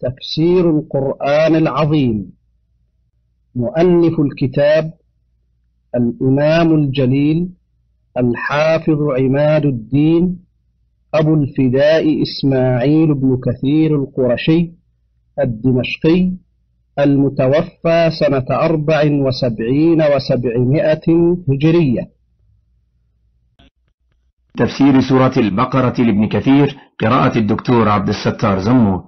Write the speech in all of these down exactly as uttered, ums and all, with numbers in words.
تفسير القرآن العظيم. مؤلف الكتاب الإمام الجليل الحافظ عماد الدين أبو الفداء إسماعيل بن كثير القرشي الدمشقي، المتوفى سنة أربع وسبعين وسبعمائة هجرية. تفسير سورة البقرة لابن كثير، قراءة الدكتور عبد الستار زموت.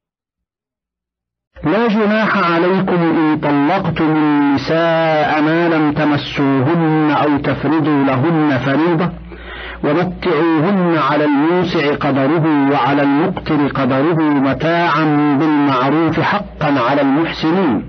لا جناح عليكم إن طلقتم النساء ما لم تمسوهن أو تفرضوا لهن فريضة، ومتعوهن على الموسع قدره وعلى المقتر قدره متاعا بالمعروف حقا على المحسنين.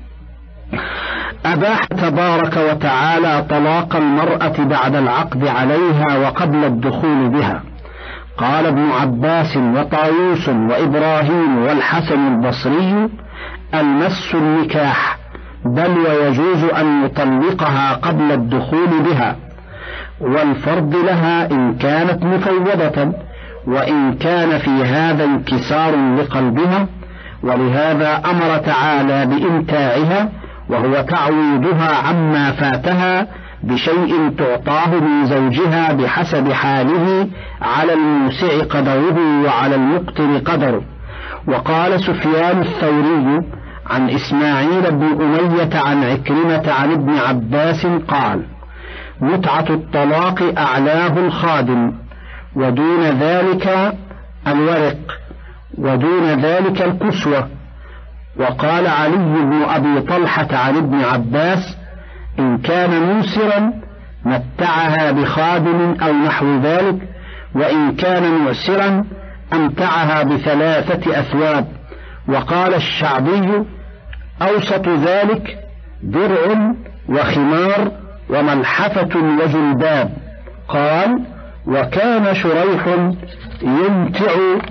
أباح تبارك وتعالى طلاق المرأة بعد العقد عليها وقبل الدخول بها. قال ابن عباس وطاووس وإبراهيم والحسن البصري: المس النكاح، بل ويجوز أن يطلقها قبل الدخول بها، والفرض لها إن كانت مفوضة، وإن كان في هذا انكسار لقلبها، ولهذا أمر تعالى بإمتاعها، وهو تعويضها عما فاتها بشيء تعطاه من زوجها بحسب حاله على الموسع قدره وعلى المقتر قدره. وقال سفيان الثوري عن إسماعيل بن أمية عن عكرمة عن ابن عباس قال: متعة الطلاق أعلاه الخادم، ودون ذلك الورق، ودون ذلك الكسوة. وقال علي بن أبي طلحة عن ابن عباس: إن كان موسرا متعها بخادم أو نحو ذلك، وإن كان معسرا أمتعها بثلاثة أثواب. وقال الشعبي: أوسط ذلك درع وخمار وملحفة وجلباب. قال: وكان شريح يمتع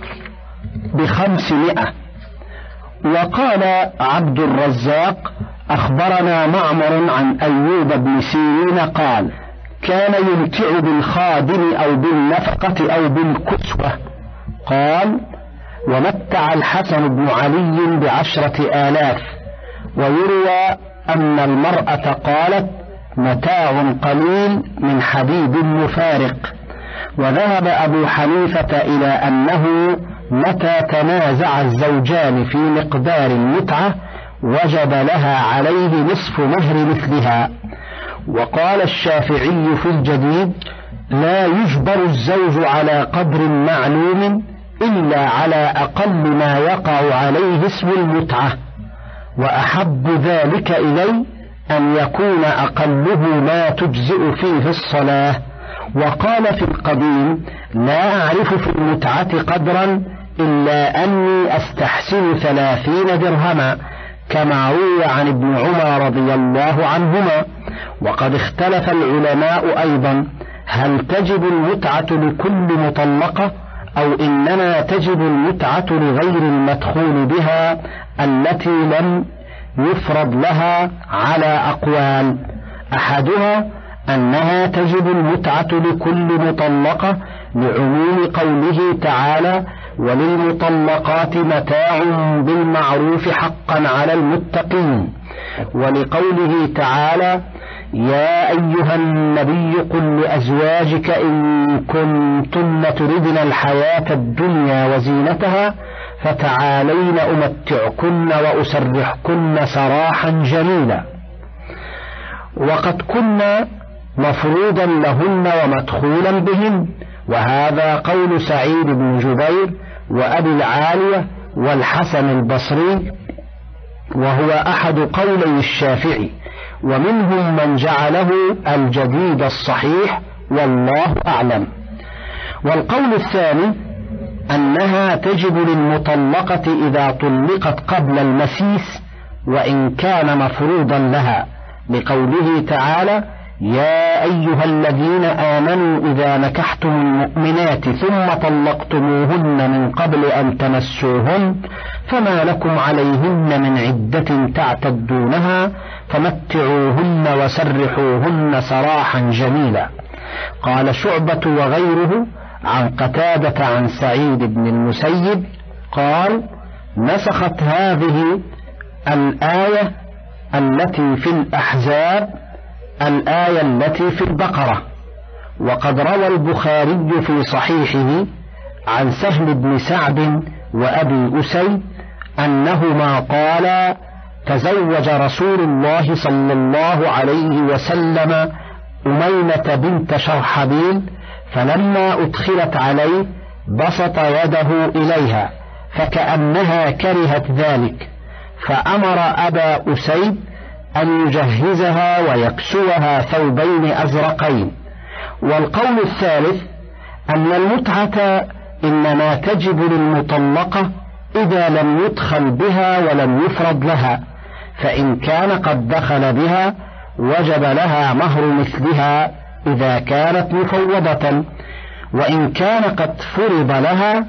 بخمسمائة. وقال عبد الرزاق: أخبرنا معمر عن أيوب بن سيرين قال: كان يمتع بالخادم أو بالنفقة أو بالكسوة. قال: ومتع الحسن بن علي بعشرة آلاف. ويروى أن المرأة قالت: متاع قليل من حبيب مفارق. وذهب أبو حنيفة إلى أنه متى تنازع الزوجان في مقدار المتعة وجب لها عليه نصف مهر مثلها. وقال الشافعي في الجديد: لا يجبر الزوج على قدر معلوم إلا على أقل ما يقع عليه اسم المتعة، وأحب ذلك إلي أن يكون أقله ما تجزئ فيه الصلاة. وقال في القديم: لا أعرف في المتعة قدرا إلا أني أستحسن ثلاثين درهما، كما روي عن ابن عمر رضي الله عنهما. وقد اختلف العلماء أيضا: هل تجب المتعة لكل مطلقة، أو إنما تجب المتعة لغير المدخول بها التي لم يفرض لها على أقوال. أحدها أنها تجب المتعة لكل مطلقة لعموم قوله تعالى: وللمطلقات متاع بالمعروف حقا على المتقين، ولقوله تعالى: يا أيها النبي قل لأزواجك إن كنتن تردن الحياة الدنيا وزينتها فتعالين أمتعكن وأسرحكن سراحا جميلا. وقد كنا مفروضا لهن ومدخولا بهن، وهذا قول سعيد بن جبير وأبي العالية والحسن البصري، وهو أحد قولي الشافعي، ومنهم من جعله الجديد الصحيح، والله أعلم. والقول الثاني أنها تجب للمطلقة إذا طلقت قبل المسيس وإن كان مفروضا لها، لقوله تعالى: يا أيها الذين آمنوا إذا نكحتم المؤمنات ثم طلقتموهن من قبل أن تمسوهن فما لكم عليهن من عدة تعتدونها فمتعوهن وسرحوهن سراحا جميلا. قال شعبة وغيره عن قتادة عن سعيد بن المسيب قال: نسخت هذه الآية التي في الأحزاب الآية التي في البقرة. وقد روى البخاري في صحيحه عن سهل بن سعد وأبي أسيد أنهما قالا: تزوج رسول الله صلى الله عليه وسلم أمينة بنت شرحبيل، فلما أدخلت عليه بسط يده إليها فكأنها كرهت ذلك، فأمر أبا أسيد أن يجهزها ويكسوها ثوبين أزرقين. والقول الثالث أن المتعة إنما تجب للمطلقة إذا لم يدخل بها ولم يفرض لها، فإن كان قد دخل بها وجب لها مهر مثلها إذا كانت مفوضة، وإن كان قد فرض لها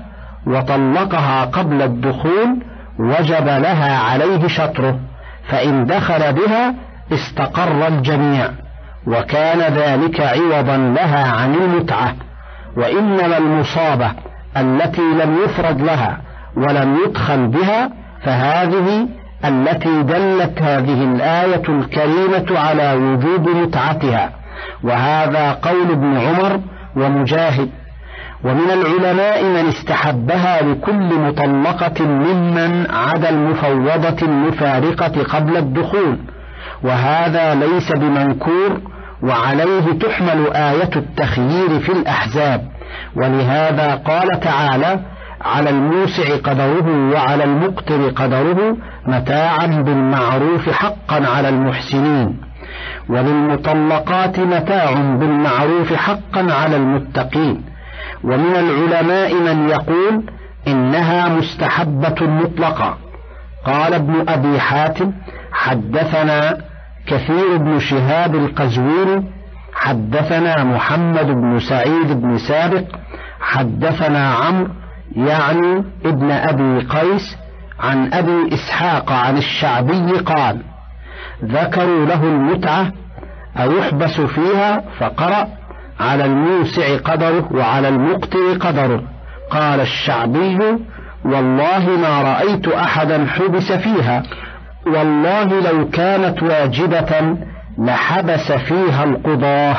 وطلقها قبل الدخول وجب لها عليه شطره، فإن دخل بها استقر الجميع، وكان ذلك عوضا لها عن المتعة. وإنما المصابة التي لم يفرض لها ولم يدخل بها فهذه التي دلت هذه الآية الكريمة على وجوب متعتها، وهذا قول ابن عمر ومجاهد. ومن العلماء من استحبها لكل مطلقة ممن عدا المفوضة المفارقة قبل الدخول، وهذا ليس بمنكور، وعليه تحمل آية التخيير في الأحزاب. ولهذا قال تعالى: على الموسع قدره وعلى المقتر قدره متاعا بالمعروف حقا على المحسنين، وللمطلقات متاع بالمعروف حقا على المتقين. ومن العلماء من يقول إنها مستحبة مطلقة. قال ابن أبي حاتم: حدثنا كثير بن شهاب القزويني حدثنا محمد بن سعيد بن سابق حدثنا عمرو يعني ابن أبي قيس عن أبي إسحاق عن الشعبي قال: ذكروا له المتعة أيحبس فيها، فقرأ: على الموسع قدره وعلى المقتر قدره. قال الشعبي: والله ما رأيت أحدا حبس فيها، والله لو كانت واجبة لحبس فيها القضاة.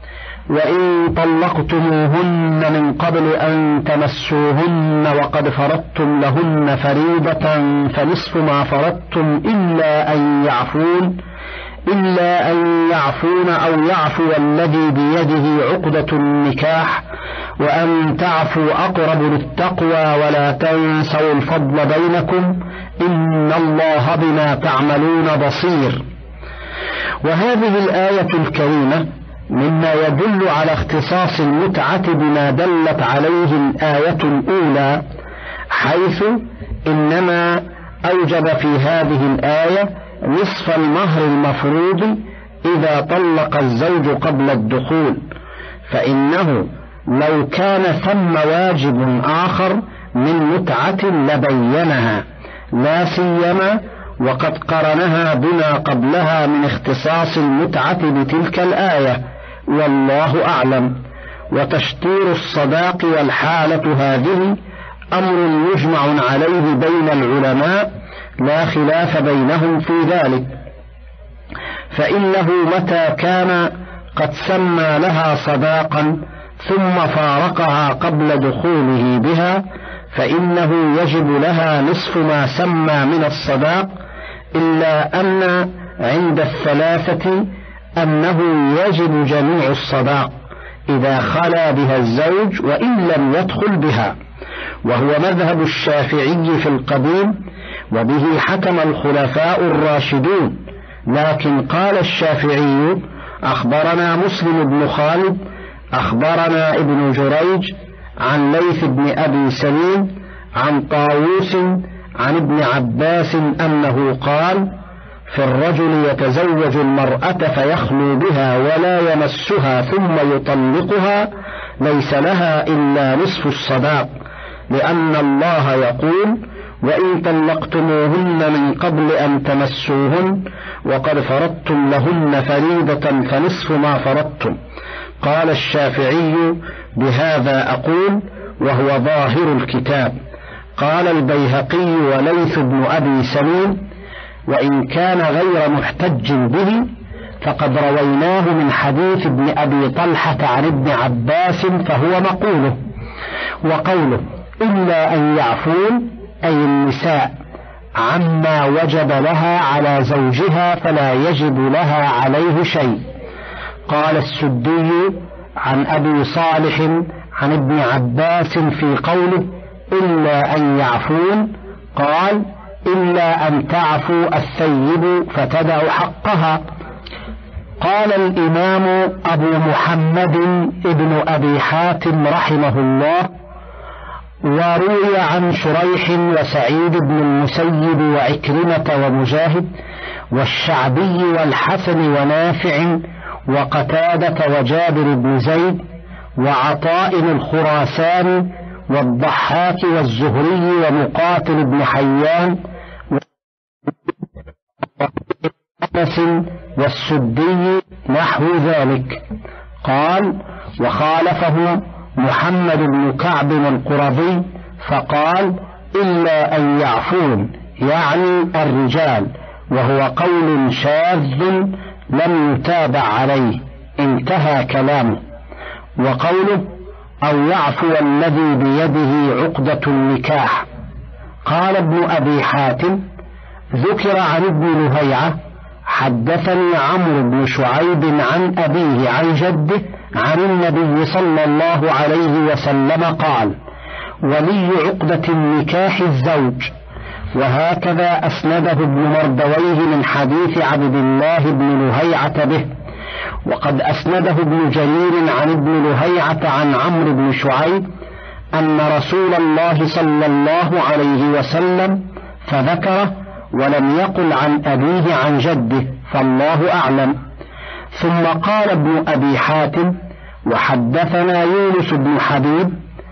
وإن طلقتموهن من قبل أن تمسوهن وقد فرضتم لهن فريضة فنصف ما فرضتم إلا أن يعفون إلا أن يعفون أو يعفو الذي بيده عقدة النكاح، وأن تعفوا أقرب للتقوى ولا تنسوا الفضل بينكم إن الله بما تعملون بصير. وهذه الآية الكريمة مما يدل على اختصاص المتعة بما دلت عليه الآية الأولى، حيث إنما أوجب في هذه الآية نصف المهر المفروض إذا طلق الزوج قبل الدخول، فإنه لو كان ثم واجب آخر من متعة لبينها، لا سيما وقد قرنها بما قبلها من اختصاص المتعة بتلك الآية، والله أعلم. وتشطير الصداق والحالة هذه أمر يجمع عليه بين العلماء لا خلاف بينهم في ذلك، فإنه متى كان قد سمى لها صداقا ثم فارقها قبل دخوله بها فإنه يجب لها نصف ما سمى من الصداق، إلا أن عند الثلاثة أنه يجب جميع الصداق إذا خلا بها الزوج وإن لم يدخل بها، وهو مذهب الشافعي في القديم، وبه حكم الخلفاء الراشدون. لكن قال الشافعي: أخبرنا مسلم بن خالد أخبرنا ابن جريج عن ليث بن أبي سليم عن طاووس عن ابن عباس أنه قال: في الرجل يتزوج المرأة فيخلو بها ولا يمسها ثم يطلقها ليس لها إلا نصف الصداق، لأن الله يقول: وإن طلقتموهن من قبل أن تمسوهن وقد فرضتم لهن فريضة فنصف ما فرضتم. قال الشافعي: بهذا أقول، وهو ظاهر الكتاب. قال البيهقي وليث بن أبي سليم: وإن كان غير محتج به فقد رويناه من حديث ابن أبي طلحة عن ابن عباس فهو مقوله. وقوله إلا أن يعفون أي النساء عما وجب لها على زوجها فلا يجب لها عليه شيء. قال السدي عن أبي صالح عن ابن عباس في قوله إلا أن يعفون قال إلا أن تعفو الثيب فتدع حقها. قال الإمام أبو محمد ابن أبي حاتم رحمه الله: وروي عن شريح وسعيد بن المسيب وعكرمة ومجاهد والشعبي والحسن ونافع وقتادة وجابر بن زيد وعطاء الخراساني والضحاك والزهري ومقاتل بن حيان وأنس والسدي نحو ذلك. قال: وخالفه محمد بن كعب القرظي فقال إلا أن يعفون يعني الرجال، وهو قول شاذ لم يتابع عليه. انتهى كلامه. وقوله أو يعفو الذي بيده عقدة النكاح. قال ابن أبي حاتم: ذكر عن ابن لهيعة حدثني عمرو بن شعيب عن أبيه عن جده عن النبي صلى الله عليه وسلم قال: ولي عقدة النكاح الزوج. وهكذا أسنده ابن مردويه من حديث عبد الله بن لهيعة به. وقد أسنده ابن جرير عن ابن لهيعة عن عمرو بن شعيب أن رسول الله صلى الله عليه وسلم فذكره ولم يقل عن أبيه عن جده، فالله أعلم. ثم قال ابن أبي حاتم: وحدثنا يونس بن حبيب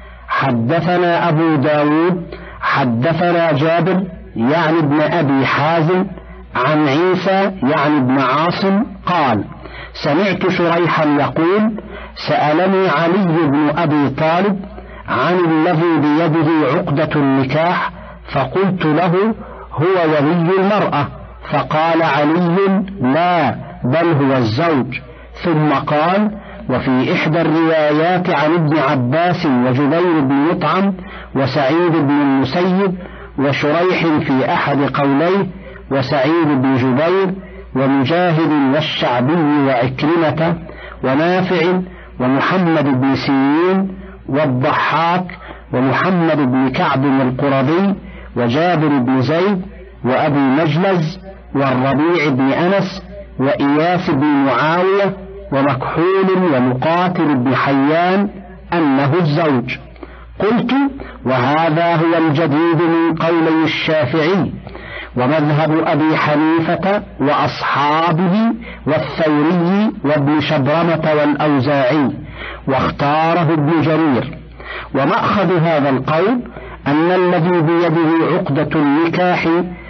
حدثنا أبو داود حدثنا جابر يعني ابن أبي حازم عن عيسى يعني ابن عاصم قال: سمعت شريحا يقول: سألني علي بن أبي طالب عن الذي بيده عقدة النكاح، فقلت له: هو ولي المرأة. فقال علي: لا، بل هو الزوج. ثم قال: وفي إحدى الروايات عن ابن عباس وجبير بن مطعم وسعيد بن المسيب وشريح في أحد قوليه وسعيد بن جبير ومجاهد والشعبي وعكرمة ونافع ومحمد بن سيرين والضحاك ومحمد بن كعب القرظي وجابر بن زيد وأبي مجلز والربيع بن أنس وإياس بن معاوية ومكحول ومقاتل بن حيان أنه الزوج. قلت: وهذا هو الجديد من قولي الشافعي ومذهب أبي حنيفة وأصحابه والثوري وابن شبرمة والأوزاعي، واختاره ابن جرير. ومأخذ هذا القول أن الذي بيده عقدة النكاح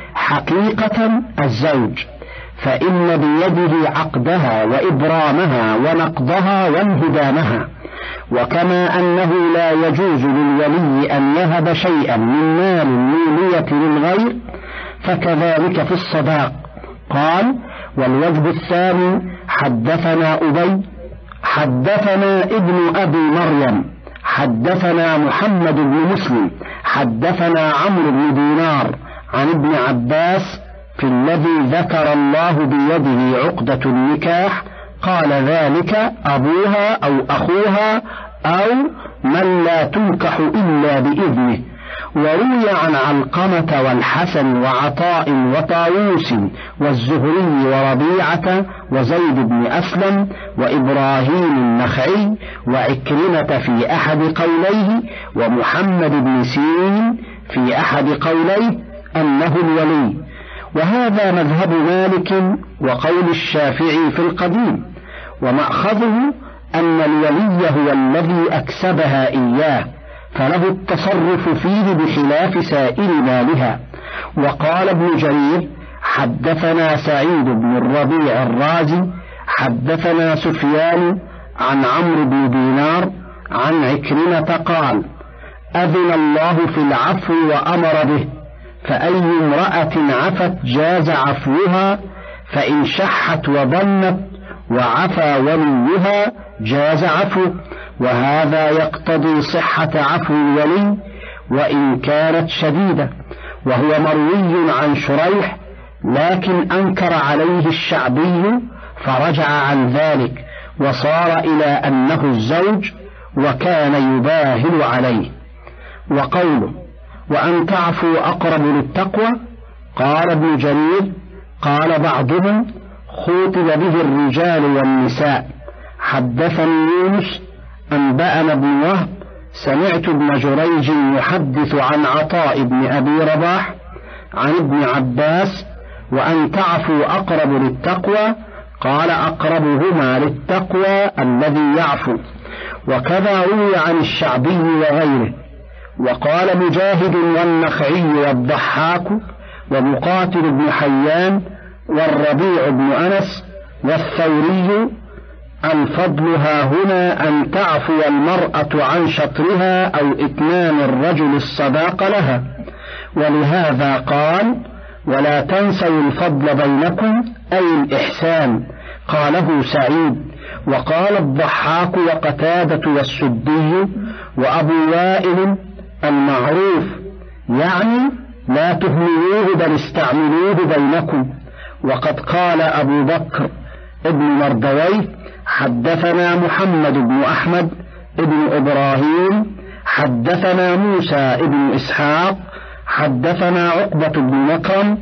حقيقة الزوج، فإن بيده عقدها وإبرامها ونقضها وانهدامها. وكما أنه لا يجوز للولي أن يهب شيئا من مال المولية للغير فكذلك في الصداق. قال: والوجه الثاني حدثنا أبي حدثنا ابن أبي مريم حدثنا محمد بن مسلم حدثنا عمرو بن دينار عن ابن عباس في الذي ذكر الله بيده عقدة النكاح، قال: ذلك أبوها أو أخوها أو من لا تنكح إلا بإذنه. وروي عن علقمة والحسن وعطاء وطاووس والزهري وربيعة وزيد بن أسلم وإبراهيم النخعي وعكرمة في أحد قوليه ومحمد بن سيرين في أحد قوليه أنه الولي. وهذا مذهب مالك وقول الشافعي في القديم. ومأخذه أن الولي هو الذي أكسبها إياه، فله التصرف فيه بخلاف سائر مالها. وقال ابن جرير: حدثنا سعيد بن الربيع الرازي حدثنا سفيان عن عمرو بن دينار عن عكرمة قال: أذن الله في العفو وأمر به، فأي امرأة عفت جاز عفوها، فإن شحت وضنت وعفى وليها جاز عفو، وهذا يقتضي صحة عفو الولي وإن كانت شديدة. وهو مروي عن شريح، لكن أنكر عليه الشعبي فرجع عن ذلك وصار إلى أنه الزوج وكان يباهل عليه. وقوله وأن تعفوا أقرب للتقوى، قال ابن جرير قال بعضهم خوطب به الرجال والنساء. حدثني يونس أنبأنا ابن وهب سمعت ابن جريج يحدث عن عطاء بن أبي رباح عن ابن عباس وأن تعفوا أقرب للتقوى، قال أقربهما للتقوى الذي يعفو. وكذا روي عن الشعبي وغيره. وقال مجاهد والنخعي والضحاك ومقاتل بن حيان والربيع بن أنس والثوري الفضل ها هنا أن تعفو المرأة عن شطرها أو إتمام الرجل الصداق لها، ولهذا قال ولا تنسوا الفضل بينكم أي الإحسان، قاله سعيد. وقال الضحاك وقتادة والسدي وأبو وائل المعروف، يعني لا تهملوه بل استعملوه بينكم. وقد قال أبو بكر ابن مردويه حدثنا محمد بن أحمد ابن إبراهيم حدثنا موسى ابن إسحاق حدثنا عقبة بن مكرم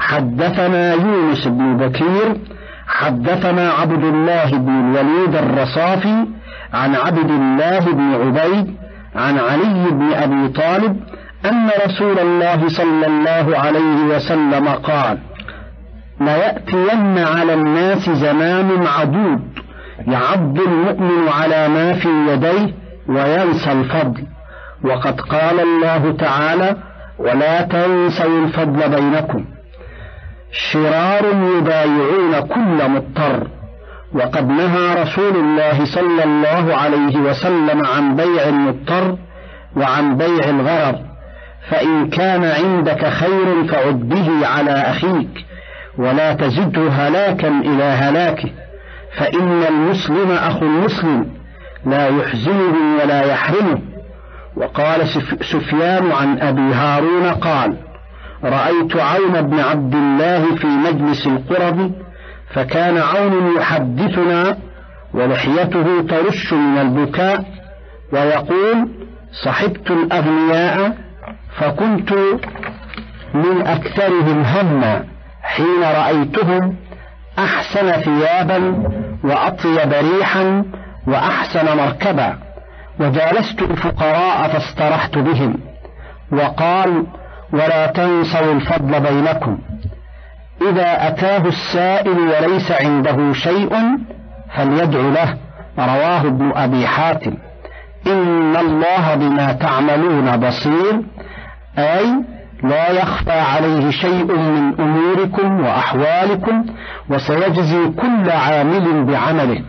حدثنا يونس بن بكير حدثنا عبد الله بن الوليد الرصافي عن عبد الله بن عبيد عن علي بن أبي طالب أن رسول الله صلى الله عليه وسلم قال ليأتين على الناس زمان عضوض يعض المؤمن على ما في يديه وينسى الفضل. وقد قال الله تعالى ولا تنسوا الفضل بينكم. شرار يبايعون كل مضطر. وقد نهى رسول الله صلى الله عليه وسلم عن بيع المضطر وعن بيع الغرر، فإن كان عندك خير فعد به على أخيك ولا تزده هلاكا إلى هلاكه، فإن المسلم أخو المسلم لا يحزنه ولا يحرمه. وقال سفيان عن أبي هارون قال رأيت عون بن عبد الله في مجلس القرب، فكان عون يحدثنا ولحيته ترش من البكاء ويقول صحبت الأغنياء فكنت من أكثرهم هما حين رأيتهم أحسن ثيابا وأطيب ريحا وأحسن مركبا، وجالست الفقراء فاسترحت بهم. وقال ولا تنسوا الفضل بينكم. إذا أتاه السائل وليس عنده شيء فليدع له، رواه ابن أبي حاتم. إن الله بما تعملون بصير، أي لا يخفى عليه شيء من أموركم وأحوالكم، وسيجزي كل عامل بعمله.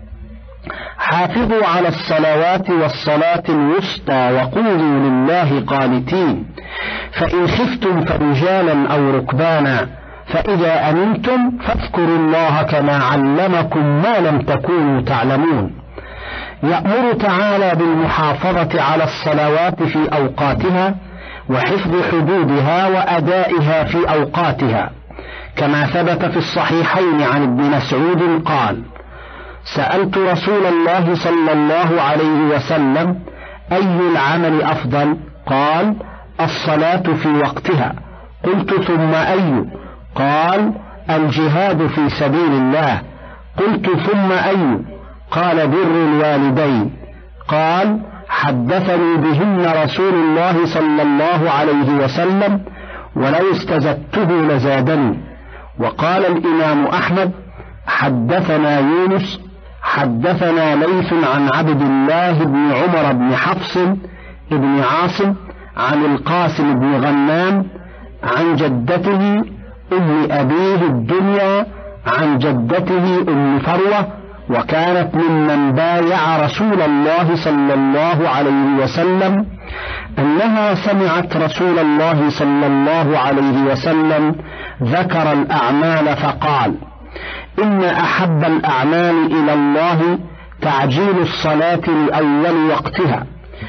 حافظوا على الصلوات والصلاة الوسطى وقولوا لله قانتين، فإن خفتم فرجالا أو ركبانا، فإذا أمنتم فاذكروا الله كما علمكم ما لم تكونوا تعلمون. يأمر تعالى بالمحافظة على الصلوات في أوقاتها وحفظ حدودها وأدائها في أوقاتها، كما ثبت في الصحيحين عن ابن مسعود قال سألت رسول الله صلى الله عليه وسلم أي العمل أفضل؟ قال الصلاة في وقتها. قلت ثم أي؟ قال الجهاد في سبيل الله. قلت ثم أي؟ قال بر الوالدين. قال حدثني بهن رسول الله صلى الله عليه وسلم ولو استزدته لزادني. وقال الإمام أحمد حدثنا يونس حدثنا ليث عن عبد الله بن عمر بن حفص بن عاصم عن القاسم بن غنام عن جدته أم أبيه الدنيا عن جدته أم فروة، وكانت ممن بايع رسول الله صلى الله عليه وسلم أنها سمعت رسول الله صلى الله عليه وسلم ذكر الأعمال فقال: إن أحب الأعمال إلى الله تعجيل الصلاة لأول وقتها.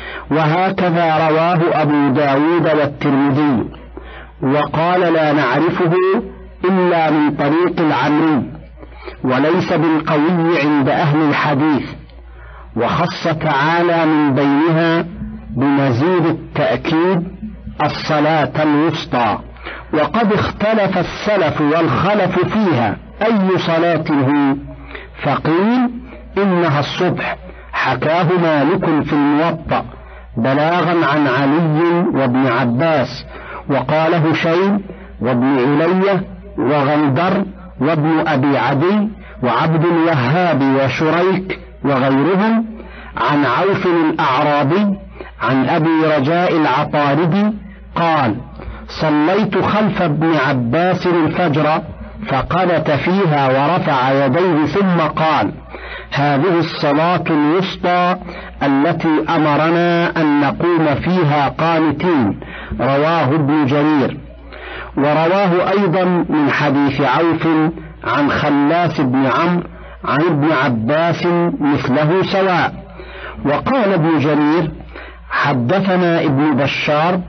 وهكذا رواه أبو داود والترمذي، وقال لا نعرفه إلا من طريق العمري، وليس بالقوي عند أهل الحديث. وخص تعالى من بينها بمزيد التأكيد الصلاة الوسطى. وقد اختلف السلف والخلف فيها أي صلاة هي، فقيل إنها الصبح، حكاه مالك في الموطأ بلاغا عن علي وابن عباس، وقال هشيم وابن علية وغندر وابن أبي عدي وعبد الوهاب وشريك وغيرهم عن عوف الأعرابي عن أبي رجاء العطاردي قال: صليت خلف ابن عباس الفجر فقنت فيها ورفع يديه ثم قال: هذه الصلاة الوسطى التي أمرنا أن نقوم فيها قانتين. رواه ابن جرير. ورواه أيضا من حديث عوف عن خلاس بن عمرو عن ابن عباس مثله سواء. وقال ابن جرير: حدثنا ابن بشار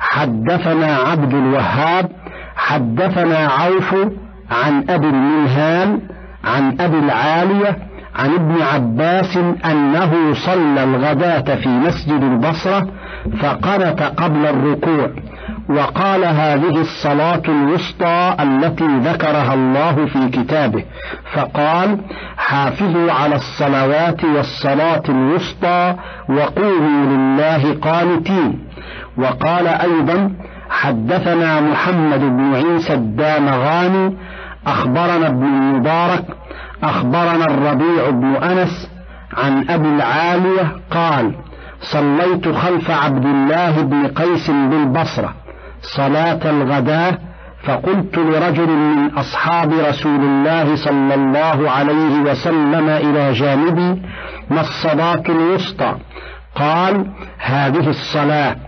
حدثنا عبد الوهاب حدثنا عوف عن أبي المنهال عن أبي العالية عن ابن عباس أنه صلى الغداة في مسجد البصرة فقنت قبل الركوع، وقال: هذه الصلاة الوسطى التي ذكرها الله في كتابه، فقال: حافظوا على الصلوات والصلاة الوسطى وقوموا لله قانتين. وقال أيضا: حدثنا محمد بن عيسى الدامغاني أخبرنا ابن المبارك أخبرنا الربيع بن أنس عن أبي العالية قال: صليت خلف عبد الله بن قيس بالبصرة صلاة الغداة، فقلت لرجل من أصحاب رسول الله صلى الله عليه وسلم إلى جانبي: ما الصلاة الوسطى؟ قال: هذه الصلاة.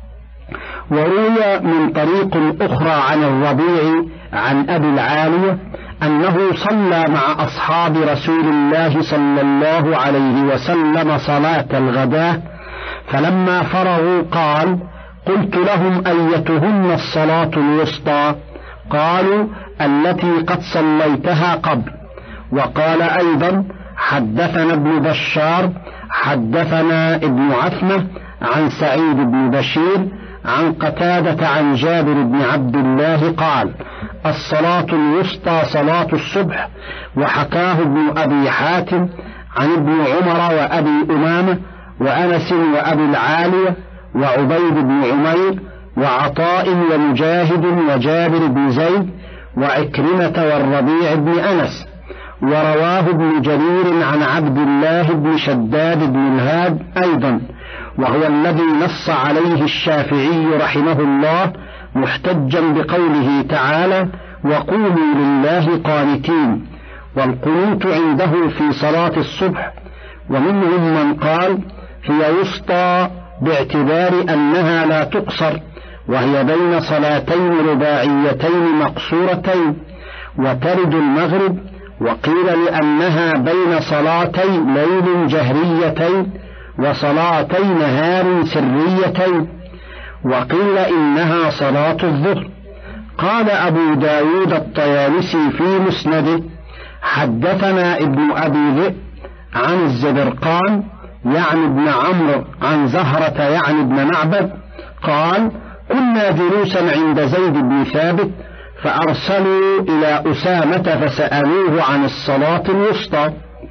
وروي من طريق أخرى عن الربيع عن أبي العالية أنه صلى مع أصحاب رسول الله صلى الله عليه وسلم صلاة الغداة، فلما فرغوا قال: قلت لهم: أيتهن الصلاة الوسطى؟ قالوا: التي قد صليتها قبل. وقال أيضا: حدثنا ابن بشار حدثنا ابن عثمة عن سعيد بن بشير عن قتادة عن جابر بن عبد الله قال: الصلاة الوسطى صلاة الصبح. وحكاه ابن أبي حاتم عن ابن عمر وأبي أمامة وأنس وأبي العالية وعبيد بن عمير وعطاء ومجاهد وجابر بن زيد وعكرمة والربيع بن أنس. ورواه ابن جرير عن عبد الله بن شداد بن الهاد أيضا، وهو الذي نص عليه الشافعي رحمه الله محتجا بقوله تعالى: وقوموا لله قانتين. والقنوت عنده في صلاة الصبح. ومنهم من قال: هي وسطى باعتبار أنها لا تقصر، وهي بين صلاتين رباعيتين مقصورتين، وترد المغرب. وقيل لأنها بين صلاتي ليل جهريتين وصلاتي نهار سريتين. وقيل إنها صلاة الظهر. قال أبو داود الطيالسي في مسنده: حدثنا ابن أبي ذئب عن الزبرقان يعني ابن عمرو عن زهرة يعني ابن معبد قال: كنا جلوسا عند زيد بن ثابت فأرسلوا إلى أسامة فسألوه عن الصلاة الوسطى،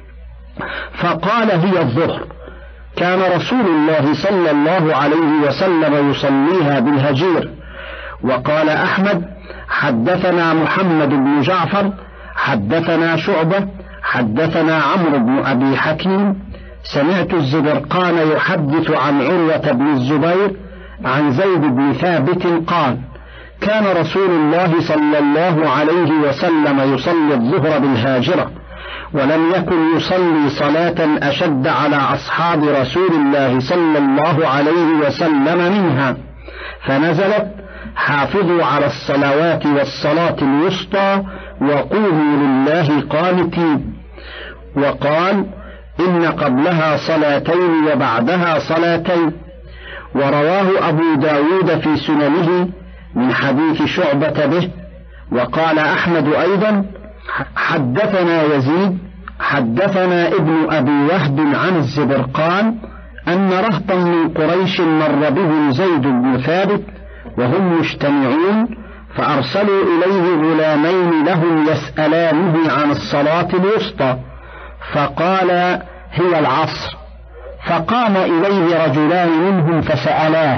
فقال: هي الظهر. كان رسول الله صلى الله عليه وسلم يصليها بالهجير. وقال أحمد: حدثنا محمد بن جعفر حدثنا شعبة حدثنا عمرو بن أبي حكيم سمعت الزبرقان يحدث عن عروة بن الزبير عن زيد بن ثابت قال: كان رسول الله صلى الله عليه وسلم يصلي الظهر بالهاجرة، ولم يكن يصلي صلاة أشد على أصحاب رسول الله صلى الله عليه وسلم منها، فنزلت: حافظوا على الصلوات والصلاة الوسطى وقوموا لله قانتين. وقال: إن قبلها صلاتين وبعدها صلاتين. ورواه أبو داود في سننه من حديث شعبة به. وقال أحمد أيضا: حدثنا يزيد حدثنا ابن أبي وهب عن الزبرقان أن رهطا من قريش مر بهم زيد بن ثابت وهم مجتمعون، فأرسلوا إليه غلامين لهم يسألانه عن الصلاة الوسطى، فقال: هي العصر. فقام إليه رجلان منهم فسألاه،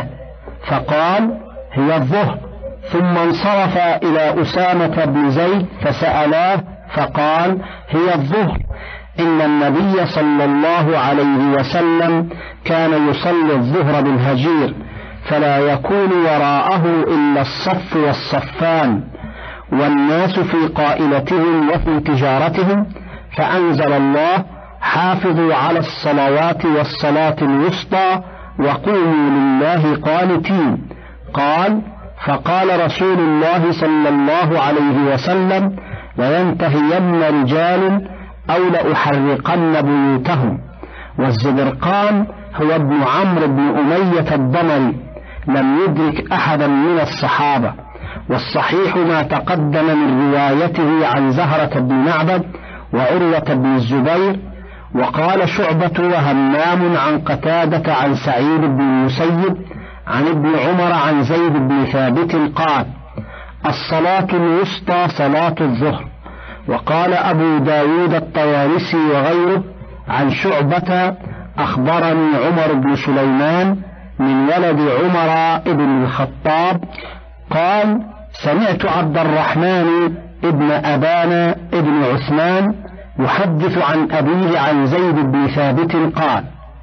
فقال: هي الظهر. ثم انصرف إلى أسامة بن زيد فسألاه، فقال: هي الظهر. إن النبي صلى الله عليه وسلم كان يصلي الظهر بالهجير، فلا يكون وراءه إلا الصف والصفان، والناس في قائلتهم وفي تجارتهم، فأنزل الله: حافظوا على الصلوات والصلاة الوسطى وقوموا لله قانتين. قال: فقال رسول الله صلى الله عليه وسلم: لينتهين رجال أو لأحرقن بيوتهم. والزبرقان هو ابن عمرو بن أمية الضمري، لم يدرك أحدا من الصحابة، والصحيح ما تقدم من روايته عن زهرة بن معبد وعروة بن الزبير. وقال شعبة وهمام عن قتادة عن سعيد بن المسيب عن ابن عمر عن زيد بن ثابت قال: الصلاة الوسطى صلاة الظهر. وقال أبو داود الطيالسي وغيره عن شعبة: أخبرني عمر بن سليمان من ولد عمر بن الخطاب قال: سمعت عبد الرحمن ابن أبان ابن عثمان يحدث عن أبيه عن زيد بن ثابت قال: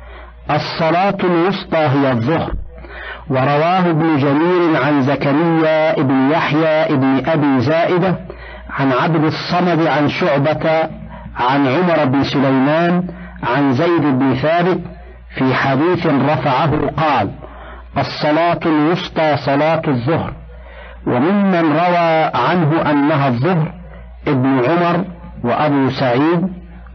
الصلاة الوسطى هي الظهر. ورواه ابن جرير عن زكريا ابن يحيى ابن أبي زائدة عن عبد الصمد عن شعبة عن عمر بن سليمان عن زيد بن ثابت في حديث رفعه قال: الصلاة الوسطى صلاة الظهر. وممن روى عنه أنها الظهر ابن عمر وأبو سعيد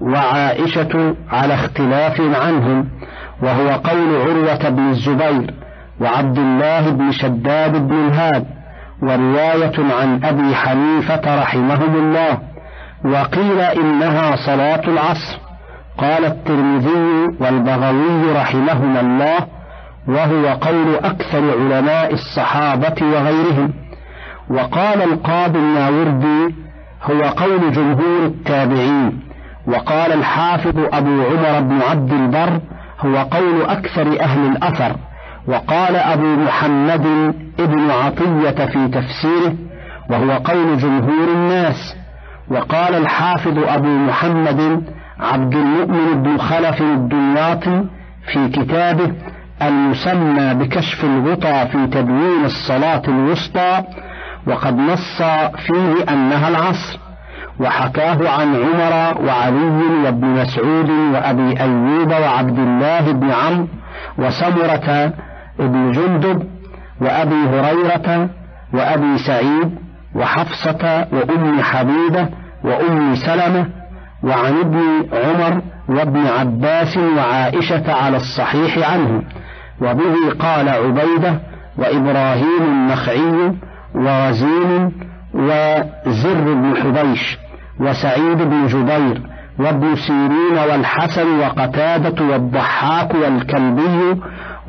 وعائشة على اختلاف عنهم، وهو قول عروة بن الزبير وعبد الله بن شداد بن الهاد، ورواية عن أبي حنيفة رحمهم الله. وقيل إنها صلاة العصر. قال الترمذي والبغوي رحمهما الله، وهو قول أكثر علماء الصحابة وغيرهم. وقال القاضي الناوردي هو قول جمهور التابعين. وقال الحافظ أبو عمر بن عبد البر هو قول أكثر أهل الأثر. وقال أبو محمد ابن عطية في تفسيره وهو قول جمهور الناس. وقال الحافظ أبو محمد عبد المؤمن بن خلف الدنياطي في كتابه المسمى بكشف الغطى في تدوين الصلاة الوسطى، وقد نص فيه أنها العصر، وحكاه عن عمر وعلي وابن مسعود وأبي أيوب وعبد الله بن عمرو وسمرة ابن جندب وأبي هريرة وأبي سعيد وحفصة وأم حبيبة وأم سلمة وعن ابن عمر وابن عباس وعائشة على الصحيح عنه. وبه قال عبيدة وإبراهيم النخعي وغزين وزر بن حبيش وسعيد بن جبير وابن سيرين والحسن وقتادة والضحاك والكلبي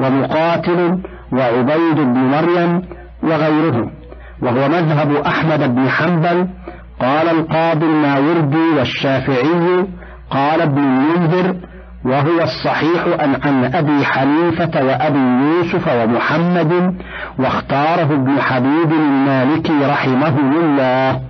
ومقاتل وعبيد بن مريم وغيرهم، وهو مذهب أحمد بن حنبل. قال القاضي الماوردي والشافعي قال ابن المنذر وهو الصحيح أن عن أبي حنيفة وأبي يوسف ومحمد، واختاره ابن حبيب المالكي رحمه الله.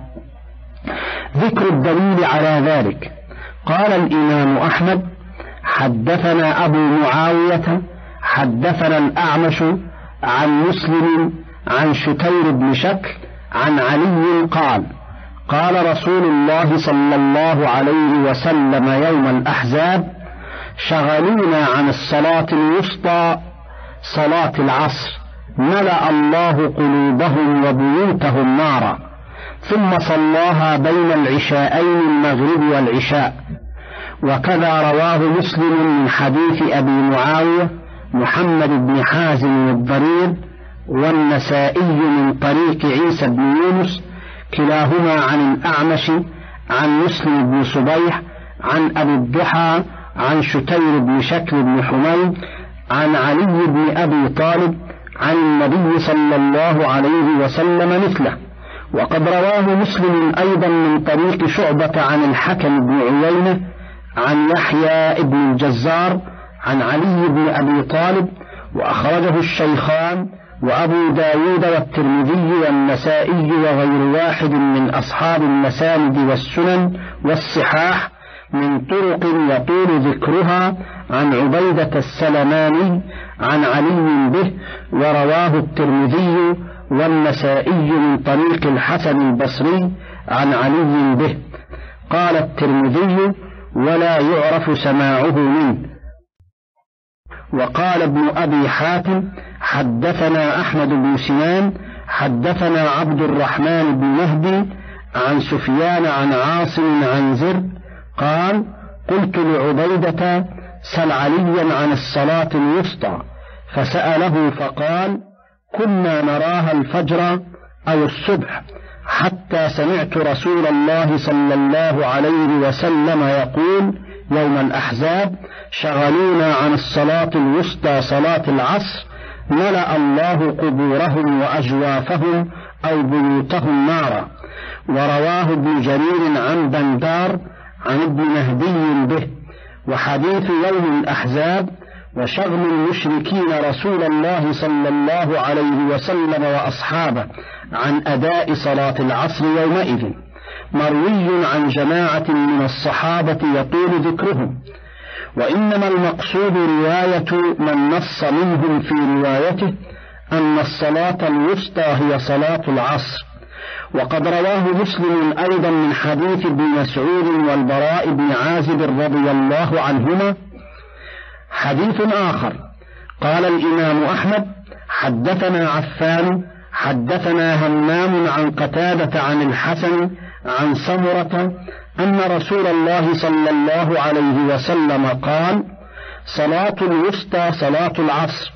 ذكر الدليل على ذلك: قال الإمام أحمد: حدثنا أبو معاوية حدثنا الأعمش عن مسلم عن شتير بن شكل عن علي قال: قال رسول الله صلى الله عليه وسلم يوم الأحزاب: شغلونا عن الصلاة الوسطى صلاة العصر ملأ الله قلوبهم وبيوتهم نارا، ثم صلاها بين العشاءين المغرب والعشاء. وكذا رواه مسلم من حديث أبي معاوية محمد بن حازم الضرير، والنسائي من طريق عيسى بن يونس، كلاهما عن الأعمش عن مسلم بن صبيح عن أبي الضحى عن شتير بن شكل بن حميد عن علي بن أبي طالب عن النبي صلى الله عليه وسلم مثله. وقد رواه مسلم أيضا من طريق شعبة عن الحكم بن عيينة عن يحيى بن الجزار عن علي بن أبي طالب، وأخرجه الشيخان وأبو داود والترمذي والنسائي وغير واحد من أصحاب المساند والسنن والصحاح من طرق يطول ذكرها عن عبيدة السلماني عن علي به، ورواه الترمذي والنسائي من طريق الحسن البصري عن علي به. قال الترمذي: ولا يعرف سماعه منه. وقال ابن أبي حاتم: حدثنا أحمد بن سنان حدثنا عبد الرحمن بن مهدي عن سفيان عن عاصم عن زر قال: قلت لعبيدة: سل عليا عن الصلاة الوسطى، فسأله فقال: كنا نراها الفجر أو الصبح، حتى سمعت رسول الله صلى الله عليه وسلم يقول يوم الأحزاب: شغلونا عن الصلاة الوسطى صلاة العصر ملأ الله قبورهم وأجوافهم أو بيوتهم نارا. ورواه ابن جرير عن بندار عن ابن مهدي به. وحديث يوم الأحزاب وشغل المشركين رسول الله صلى الله عليه وسلم وأصحابه عن أداء صلاة العصر يومئذ مروي عن جماعة من الصحابة يطول ذكرهم، وإنما المقصود رواية من نص منهم في روايته أن الصلاة الوسطى هي صلاة العصر. وقد رواه مسلم أيضا من حديث ابن مسعود والبراء بن عازب رضي الله عنهما. حديث آخر: قال الإمام أحمد: حدثنا عفان حدثنا همام عن قتادة عن الحسن عن سمرة أن رسول الله صلى الله عليه وسلم قال: صلاة الوسطى صلاة العصر.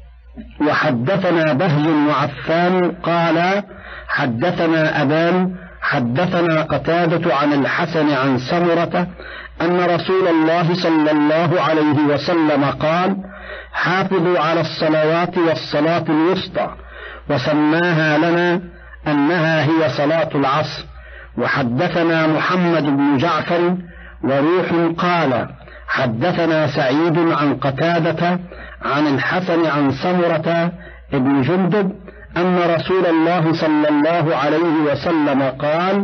وحدثنا بهز وعفان قال: حدثنا أبان حدثنا قتادة عن الحسن عن سمرة أن رسول الله صلى الله عليه وسلم قال: حافظوا على الصلوات والصلاة الوسطى، وسماها لنا أنها هي صلاة العصر. وحدثنا محمد بن جعفر وروح قال: حدثنا سعيد عن قتادة عن الحسن عن سمرة ابن جندب أن رسول الله صلى الله عليه وسلم قال: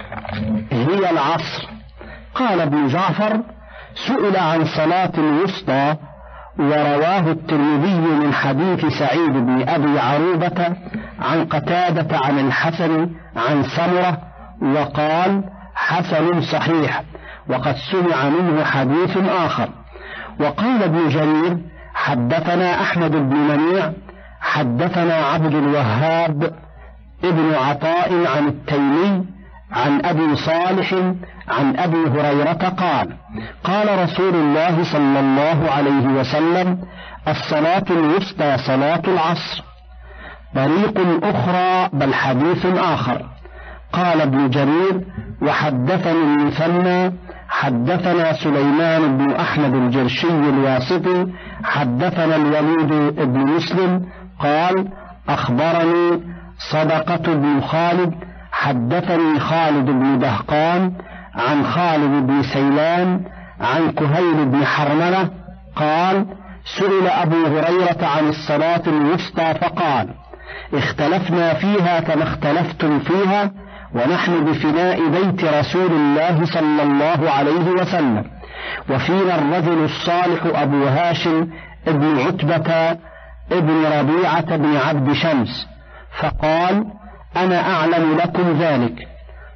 هي العصر. قال ابن جعفر: سئل عن صلاة الوسطى. ورواه الترمذي من حديث سعيد بن أبي عروبة عن قتادة عن الحسن عن سمرة وقال: حسن صحيح، وقد سمع منه حديث آخر. وقال ابن جرير: حدثنا أحمد بن منيع حدثنا عبد الوهاب ابن عطاء عن التيمي عن أبي صالح عن أبي هريرة قال: قال رسول الله صلى الله عليه وسلم: الصلاة الوسطى صلاة العصر. طريق أخرى بل حديث آخر. قال ابن جرير: وحدثني المثنى حدثنا سليمان بن أحمد الجرشي الواسطي حدثنا الوليد بن مسلم قال: أخبرني صدقة بن خالد حدثني خالد بن دهقان عن خالد بن سيلان عن كهيل بن حرملة قال: سئل أبو هريرة عن الصلاة الوسطى فقال: اختلفنا فيها كما اختلفتم فيها، ونحن بفناء بيت رسول الله صلى الله عليه وسلم، وفينا الرجل الصالح أبو هاشم ابن عتبة ابن ربيعة بن عبد شمس، فقال: أنا أعلم لكم ذلك.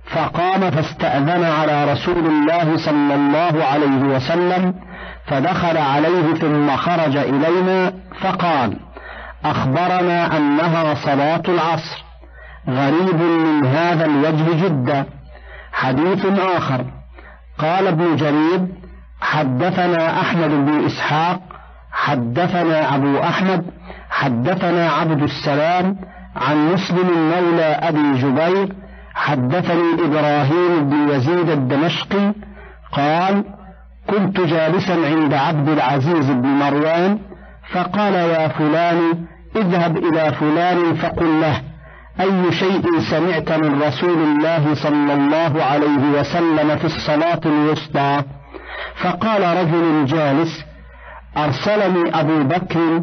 فقام فاستأذن على رسول الله صلى الله عليه وسلم، فدخل عليه ثم خرج إلينا فقال: أخبرنا أنها صلاة العصر، غريب من هذا الوجه جدا. حديث آخر. قال ابن جرير: حدثنا أحمد بن إسحاق حدثنا أبو أحمد حدثنا عبد السلام عن مسلم مولى أبي جبير حدثني إبراهيم بن يزيد الدمشقي قال: كنت جالسا عند عبد العزيز بن مروان فقال: يا فلان اذهب إلى فلان فقل له: أي شيء سمعت من رسول الله صلى الله عليه وسلم في الصلاة الوسطى؟ فقال رجل جالس: أرسلني أبو بكر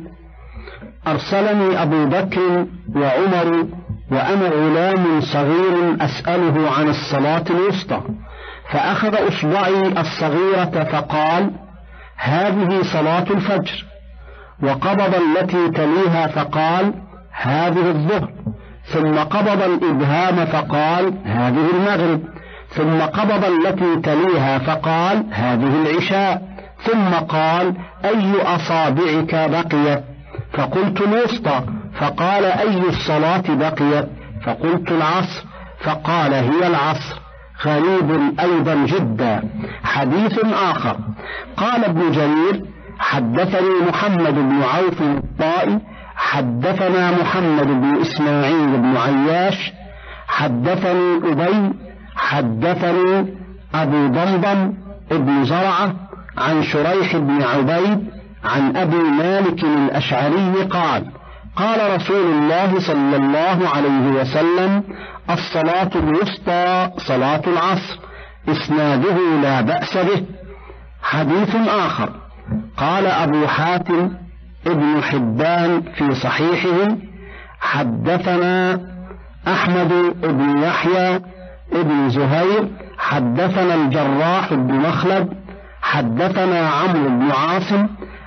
أرسلني أبو بكر وعمر وأنا غلام صغير أسأله عن الصلاة الوسطى، فأخذ أصبعي الصغيرة فقال: هذه صلاة الفجر، وقبض التي تليها فقال: هذه الظهر، ثم قبض الإبهام فقال: هذه المغرب، ثم قبض التي تليها فقال: هذه العشاء، ثم قال: أي أصابعك بقيت؟ فقلت الوسطى، فقال: أي الصلاة بقيت؟ فقلت العصر، فقال: هي العصر. غريب أيضا جدا. حديث آخر. قال ابن جرير: حدثني محمد بن عوف الطائي حدثنا محمد بن إسماعيل بن عياش حدثني أبي حدثني أبو ضمضم ابن زرعة عن شريح بن عبيد عن أبي مالك الأشعري قال: قال رسول الله صلى الله عليه وسلم: الصلاة الوسطى صلاة العصر. إسناده لا بأس به. حديث آخر. قال أبو حاتم ابن حبان في صحيحه: حدثنا أحمد بن يحيى ابن زهير حدثنا الجراح بن مخلد حدثنا عمرو بن عاصم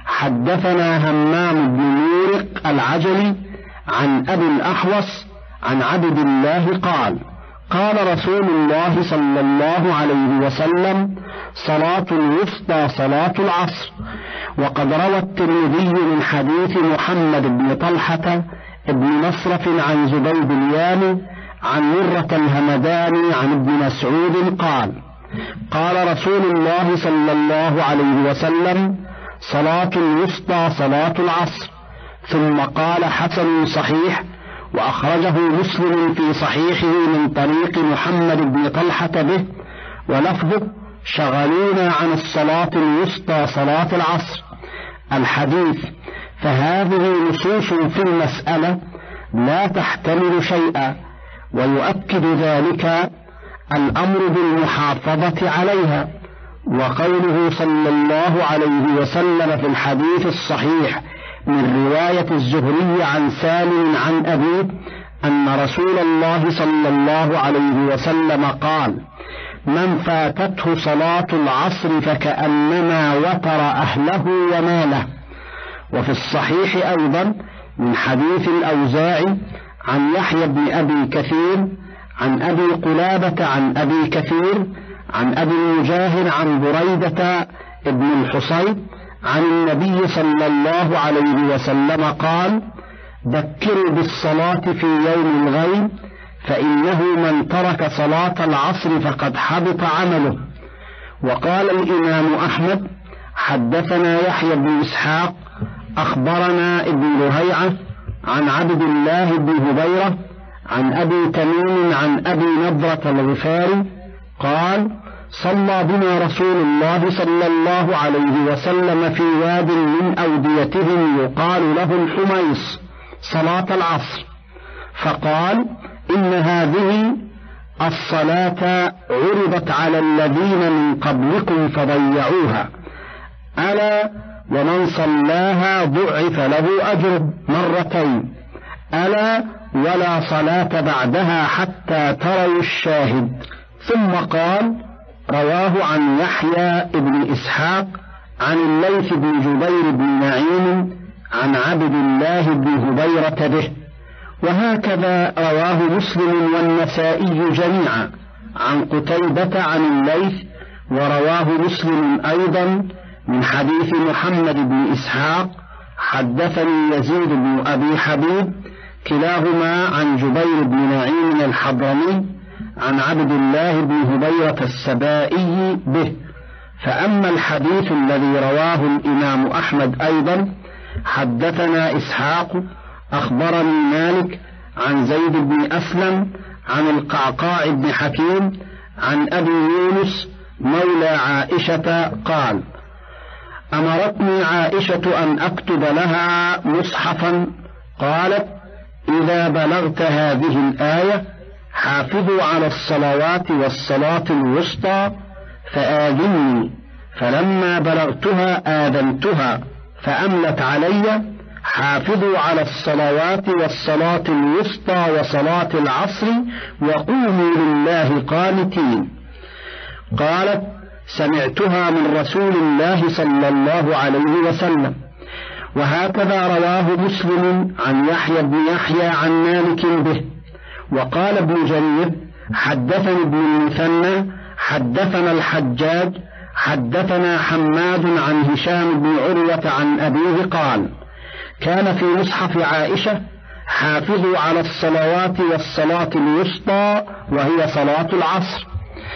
حدثنا همام بن مورق العجلي عن أبي الأحوص عن عبد الله قال: قال رسول الله صلى الله عليه وسلم: صلاة الوسطى صلاة العصر. وقد روى الترمذي من حديث محمد بن طلحة ابن مصرف عن زبيد اليامي عن مرة الهمداني عن ابن مسعود قال: قال رسول الله صلى الله عليه وسلم: صلاة الوسطى صلاة العصر. ثم قال: حسن صحيح. وأخرجه مسلم في صحيحه من طريق محمد بن طلحة به، ولفظه: شغلونا عن الصلاة الوسطى صلاة العصر. الحديث. فهذه نصوص في المسألة لا تحتمل شيئا، ويؤكد ذلك الأمر بالمحافظة عليها، وقوله صلى الله عليه وسلم في الحديث الصحيح من رواية الزهري عن سالم عن أبيه أن رسول الله صلى الله عليه وسلم قال: من فاتته صلاة العصر فكأنما وتر أهله وماله. وفي الصحيح أيضا من حديث الأوزاعي عن يحيى بن أبي كثير عن أبي قلابة عن أبي كثير عن أبي المجاهر عن بريدة ابن الحصيب عن النبي صلى الله عليه وسلم قال: ذكروا بالصلاة في يوم الغيب، فإنه من ترك صلاة العصر فقد حبط عمله. وقال الإمام أحمد: حدثنا يحيى بن إسحاق أخبرنا ابن لهيعة عن عبد الله بن هبيرة عن أبي تميم عن أبي نضرة الغفاري قال: صلى بنا رسول الله صلى الله عليه وسلم في واد من أوديتهم يقال له الحميص صلاة العصر، فقال: إن هذه الصلاة عرضت على الذين من قبلكم فضيعوها، ألا ومن صلاها ضعف له أجر مرتين، ألا ولا صلاة بعدها حتى تروا الشاهد. ثم قال: رواه عن يحيى بن إسحاق عن الليث بن جبير بن نعيم عن عبد الله بن هبيرة به. وهكذا رواه مسلم والنسائي جميعا عن قتيبة عن الليث، ورواه مسلم أيضا من حديث محمد بن إسحاق حدثني يزيد بن أبي حبيب كلاهما عن جبير بن نعيم الحضرمي عن عبد الله بن هبيرة السبائي به. فأما الحديث الذي رواه الإمام أحمد أيضا: حدثنا إسحاق أخبرني مالك عن زيد بن أسلم عن القعقاع بن حكيم عن أبي يونس مولى عائشة قال: أمرتني عائشة أن أكتب لها مصحفا، قالت: إذا بلغت هذه الآية حافظوا على الصلوات والصلاة الوسطى فآذني، فلما بلغتها آذنتها فأملت علي: حافظوا على الصلوات والصلاة الوسطى وصلاة العصر وقوموا لله قانتين. قالت: سمعتها من رسول الله صلى الله عليه وسلم. وهكذا رواه مسلم عن يحيى بن يحيى عن مالك به. وقال ابن جرير: حدثني ابن المثنى حدثنا الحجاج حدثنا حماد عن هشام بن عروة عن أبيه قال: كان في مصحف عائشة: حافظوا على الصلوات والصلاة الوسطى وهي صلاة العصر.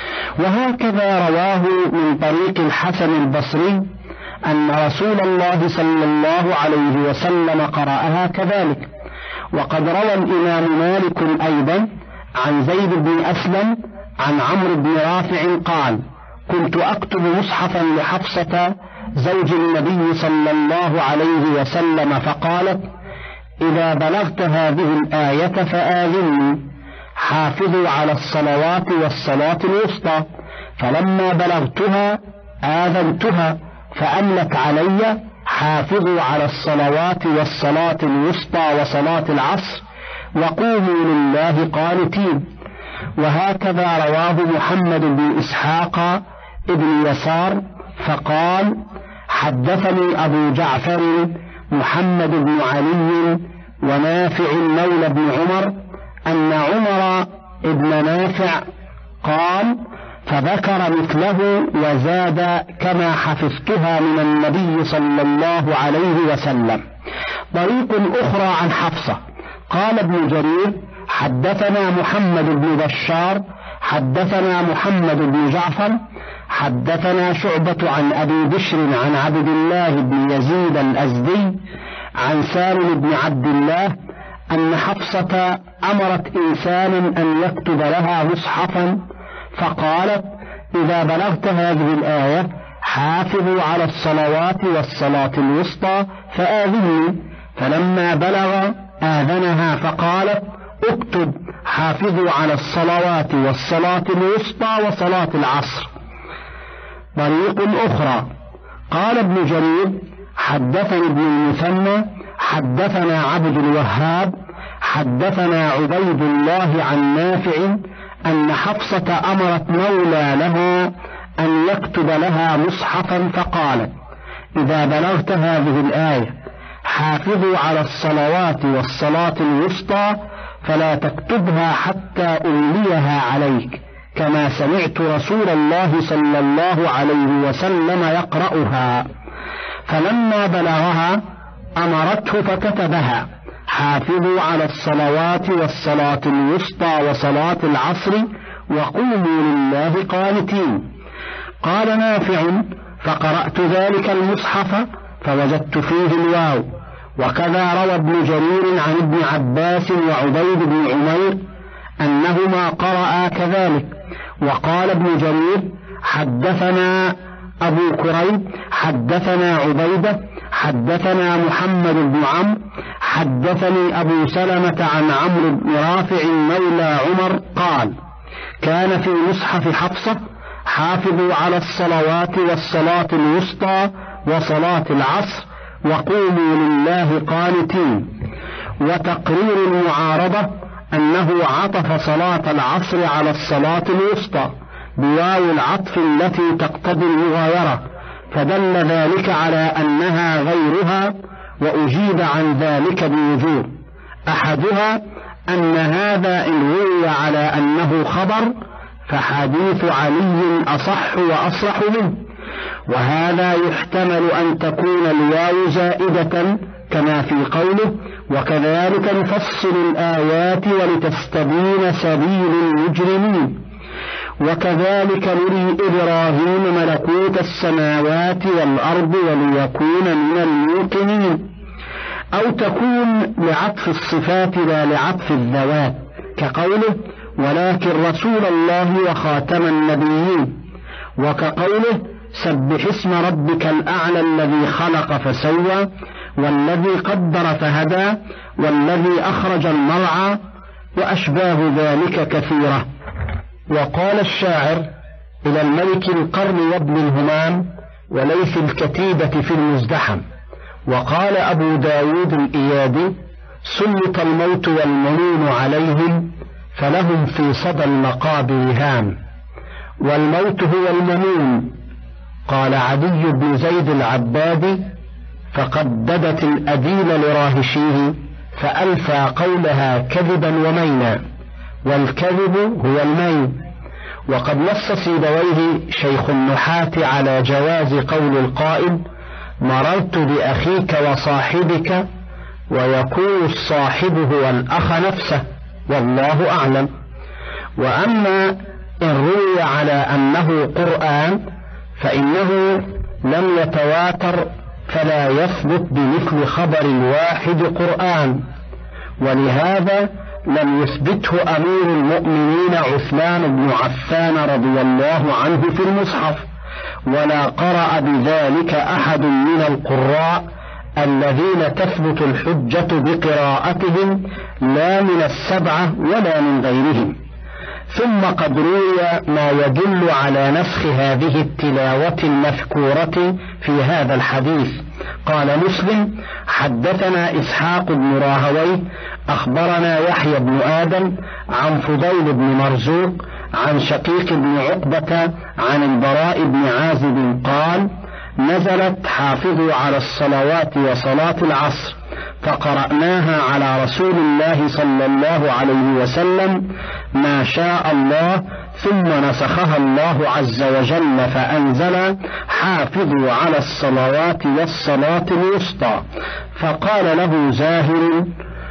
وهكذا رواه من طريق الحسن البصري أن رسول الله صلى الله عليه وسلم قرأها كذلك. وقد روى الإمام مالك أيضا عن زيد بن أسلم عن عمرو بن رافع قال: كنت أكتب مصحفا لحفصة زوج النبي صلى الله عليه وسلم، فقالت: إذا بلغت هذه الآية فآذني، حافظوا على الصلوات والصلاة الوسطى. فلما بلغتها آذنتها فأملت علي: حافظوا على الصلوات والصلاة الوسطى وصلاة العصر وقوموا لله قانتين. وهكذا رواه محمد بن إسحاق ابن يسار فقال: حدثني أبو جعفر محمد بن علي ونافع مولى بن عمر أن عمر ابن نافع قال: فذكر مثله وزاد كما حفظتها من النبي صلى الله عليه وسلم. طريق أخرى عن حفصة: قال ابن جرير: حدثنا محمد بن بشار حدثنا محمد بن جعفر حدثنا شعبة عن أبي بشر عن عبد الله بن يزيد الأزدي عن سالم بن عبد الله أن حفصة أمرت إنسانا أن يكتب لها مصحفا، فقالت: إذا بلغت هذه الآية حافظوا على الصلوات والصلاة الوسطى فآذني. فلما بلغ آذنها فقالت: اكتب: حافظوا على الصلوات والصلاة الوسطى وصلاة العصر. طريق أخرى: قال ابن جرير: حدثني ابن المثنى حدثنا عبد الوهاب حدثنا عبيد الله عن نافع أن حفصة أمرت مولى لها أن يكتب لها مصحفا، فقالت: إذا بلغت هذه الآية حافظوا على الصلوات والصلاة الوسطى فلا تكتبها حتى أمليها عليك، كما سمعت رسول الله صلى الله عليه وسلم يقرأها. فلما بلغها أمرته فكتبها: حافظوا على الصلوات والصلاة الوسطى وصلاة العصر وقوموا لله قانتين. قال نافع: فقرأت ذلك المصحف فوجدت فيه الواو. وكذا روى ابن جرير عن ابن عباس وعبيد بن عمير أنهما قرأا كذلك. وقال ابن جرير: حدثنا أبو كريب حدثنا عبيدة حدثنا محمد بن عمرو حدثني أبو سلمة عن عمرو بن رافع مولى عمر قال: كان في مصحف حفصة: حافظوا على الصلوات والصلاة الوسطى وصلاة العصر وقوموا لله قانتين. وتقرير المعارضة أنه عطف صلاة العصر على الصلاة الوسطى بواو العطف التي تقتضي المغايرة، فدل ذلك على أنها غيرها. وأجيب عن ذلك بوجوه: أحدها أن هذا إن روي على أنه خبر فحديث علي أصح وأصرح منه. وهذا يحتمل أن تكون الواو زائدة كما في قوله وكذلك نفصل الآيات ولتستبين سبيل المجرمين، وكذلك نري إبراهيم ملكوت السماوات والأرض وليكون من الموقنين. أو تكون لعطف الصفات لا لعطف الذوات كقوله ولكن رسول الله وخاتم النبيين، وكقوله سبح اسم ربك الأعلى الذي خلق فسوى والذي قدر فهدى والذي أخرج المرعى وأشباه ذلك كثيرة. وقال الشاعر إلى الملك القرن وابن الهمام وليث الكتيبة في المزدحم. وقال أبو داود الإيادي سلط الموت والمنون عليهم فلهم في صدى المقابر هام، والموت هو المنون. قال عدي بن زيد العبادي فقددت الأديل لراهشيه فألفى قولها كذبا ومينا، والكذب هو المين. وقد نص سيبويه شيخ النحاة على جواز قول القائل مررت بأخيك وصاحبك، ويكون الصاحب هو الأخ نفسه، والله أعلم. وأما إن روي على أنه قرآن فإنه لم يتواتر فلا يثبت بمثل خبر الواحد قرآن، ولهذا لم يثبته أمير المؤمنين عثمان بن عفان رضي الله عنه في المصحف، ولا قرأ بذلك أحد من القراء الذين تثبت الحجة بقراءتهم لا من السبعة ولا من غيرهم. ثم قد روي ما يدل على نسخ هذه التلاوة المذكورة في هذا الحديث. قال مسلم حدثنا إسحاق بن راهويه أخبرنا يحيى بن آدم عن فضيل بن مرزوق عن شقيق بن عقبة عن البراء بن عازب قال نزلت حافظوا على الصلوات وصلاة العصر فقرأناها على رسول الله صلى الله عليه وسلم ما شاء الله، ثم نسخها الله عز وجل فأنزل حافظوا على الصلوات والصلاة الوسطى. فقال له زاهر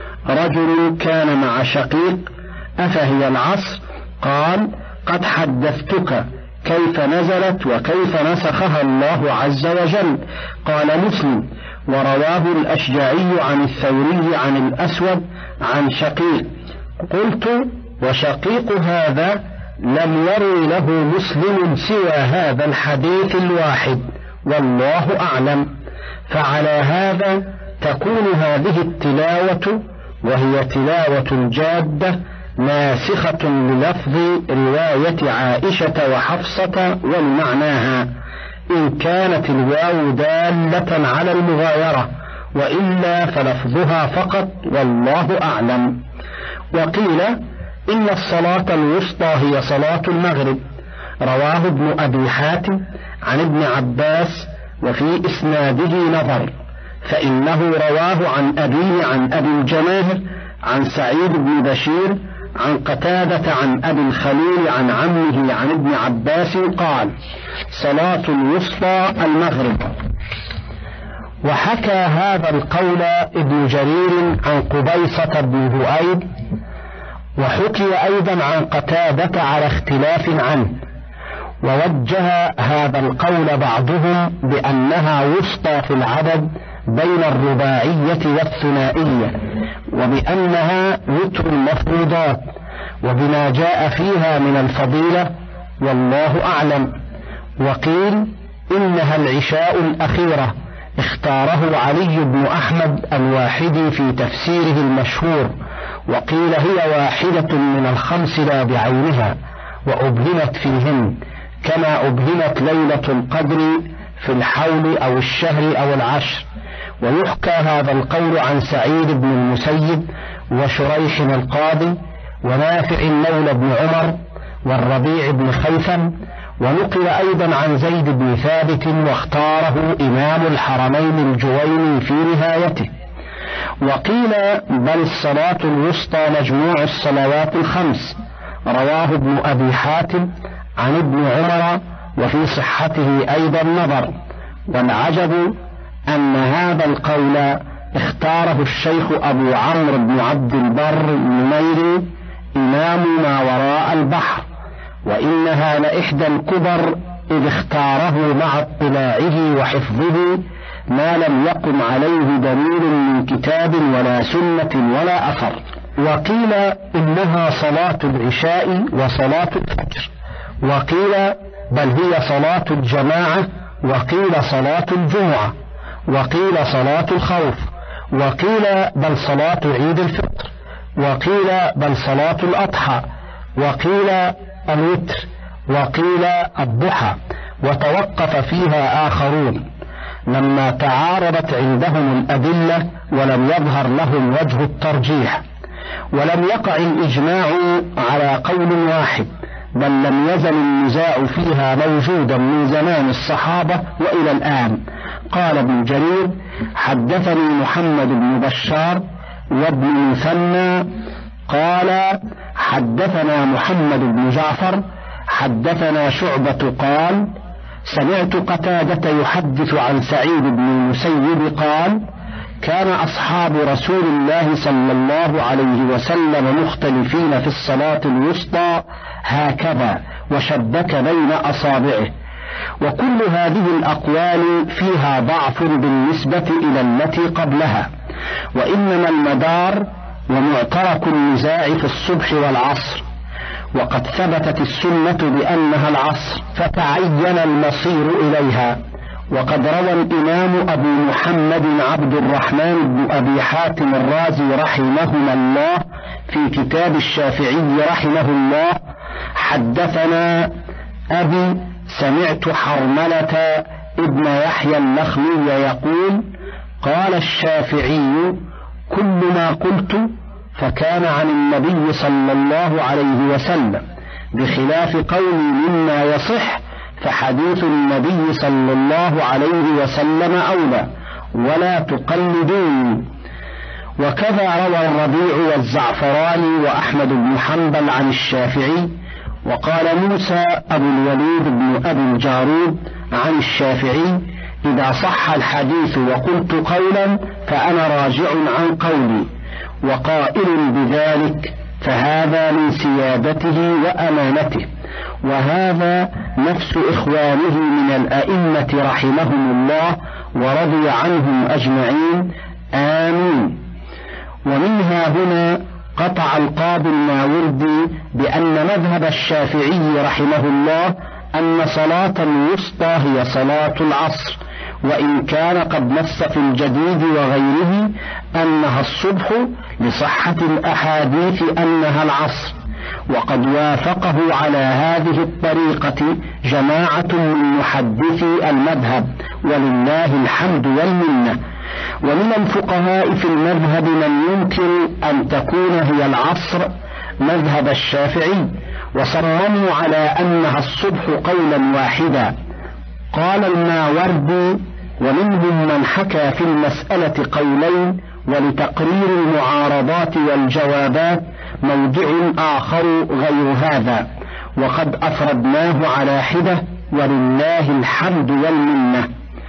رجل كان مع شقيق أفهي العصر؟ قال قد حدثتك كيف نزلت وكيف نسخها الله عز وجل. قال مسلم ورواه الأشجعي عن الثوري عن الأسود عن شقيق. قلت وشقيق هذا لم يروي له مسلم سوى هذا الحديث الواحد، والله أعلم. فعلى هذا تكون هذه التلاوة وهي تلاوة جادة ناسخة للفظ رواية عائشة وحفصة ولمعناها، إن كانت الواو دالة على المغايرة، وإلا فلفظها فقط، والله أعلم. وقيل إن الصلاة الوسطى هي صلاة المغرب. رواه ابن أبي حاتم عن ابن عباس وفي إسناده نظر، فإنه رواه عن أبيه عن أبي الجماهر عن سعيد بن بشير عن قتادة عن أبي الخليل عن عمه عن ابن عباس قال صلاة الوسطى المغرب. وحكى هذا القول ابن جرير عن قبيصة بن ذؤيب، وحكي أيضا عن قتادة على اختلاف عنه. ووجه هذا القول بعضهم بأنها وسطى في العدد بين الرباعية والثنائية، وبأنها وتر المفروضات، وبما جاء فيها من الفضيلة، والله أعلم. وقيل إنها العشاء الأخيرة، اختاره علي بن أحمد الواحدي في تفسيره المشهور. وقيل هي واحدة من الخمس لا بعينها، وأبهمت فيهن كما أبهمت ليلة القدر في الحول أو الشهر أو العشر. ويحكى هذا القول عن سعيد بن المسيب وشريح القاضي ونافع مولى بن عمر والربيع بن خيثم. ونقل أيضا عن زيد بن ثابت واختاره إمام الحرمين الجويني في نهايته. وقيل بل الصلاة الوسطى مجموع الصلوات الخمس، رواه ابن أبي حاتم عن ابن عمر، وفي صحته أيضا نظر. والعجب أن هذا القول اختاره الشيخ أبو عمرو بن عبد البر النميري إمام ما وراء البحر، وإنها لإحدى الكبر، إذ اختاره مع اطلاعه وحفظه ما لم يقم عليه دليل من كتاب ولا سنة ولا أثر. وقيل إنها صلاة العشاء وصلاة الفجر، وقيل بل هي صلاة الجماعة، وقيل صلاة الجمعة، وقيل صلاة الخوف، وقيل بل صلاة عيد الفطر، وقيل بل صلاة الأضحى، وقيل الوتر، وقيل الضحى، وتوقف فيها آخرون لما تعارضت عندهم الأدلة ولم يظهر لهم وجه الترجيح. ولم يقع الإجماع على قول واحد، بل لم يزل النزاع فيها موجودا من زمان الصحابة وإلى الآن. قال ابن جرير: حدثني محمد بن بشار وابن مثنى قال حدثنا محمد بن جعفر حدثنا شعبة قال سمعت قتادة يحدث عن سعيد بن المسيب قال: كان أصحاب رسول الله صلى الله عليه وسلم مختلفين في الصلاة الوسطى هكذا، وشبك بين أصابعه. وكل هذه الأقوال فيها ضعف بالنسبة إلى التي قبلها، وإنما المدار ومعترك النزاع في الصبح والعصر، وقد ثبتت السنة بأنها العصر فتعين المصير إليها. وقد روى الإمام أبو محمد عبد الرحمن بن أبي حاتم الرازي رحمهما الله في كتاب الشافعي رحمه الله: حدثنا أبي سمعت حرملة ابن يحيى اللخمي يقول: قال الشافعي: كل ما قلت فكان عن النبي صلى الله عليه وسلم، بخلاف قولي مما يصح فحديث النبي صلى الله عليه وسلم أولى، ولا تقلدوني. وكذا روى الربيع والزعفراني وأحمد بن حنبل عن الشافعي. وقال موسى أبو الوليد بن أبي الجارود عن الشافعي: إذا صح الحديث وقلت قولا فأنا راجع عن قولي، وقائل بذلك فهذا من سيادته وأمانته. وهذا نفس إخوانه من الأئمة رحمهم الله ورضي عنهم أجمعين، آمين. ومنها هنا قطع القاضي الماوردي بأن مذهب الشافعي رحمه الله أن صلاة الوسطى هي صلاة العصر، وإن كان قد نص في الجديد وغيره أنها الصبح لصحة الأحاديث أنها العصر. وقد وافقه على هذه الطريقة جماعة من محدثي المذهب، ولله الحمد والمنة. ومن الفقهاء في المذهب من يمكن أن تكون هي العصر مذهب الشافعي، وصمموا على أنها الصبح قولا واحدا. قال الماوردي: ومنهم من حكى في المسألة قولين، ولتقرير المعارضات والجوابات موضع آخر غير هذا، وقد أفردناه على حدة، ولله الحمد والمنة.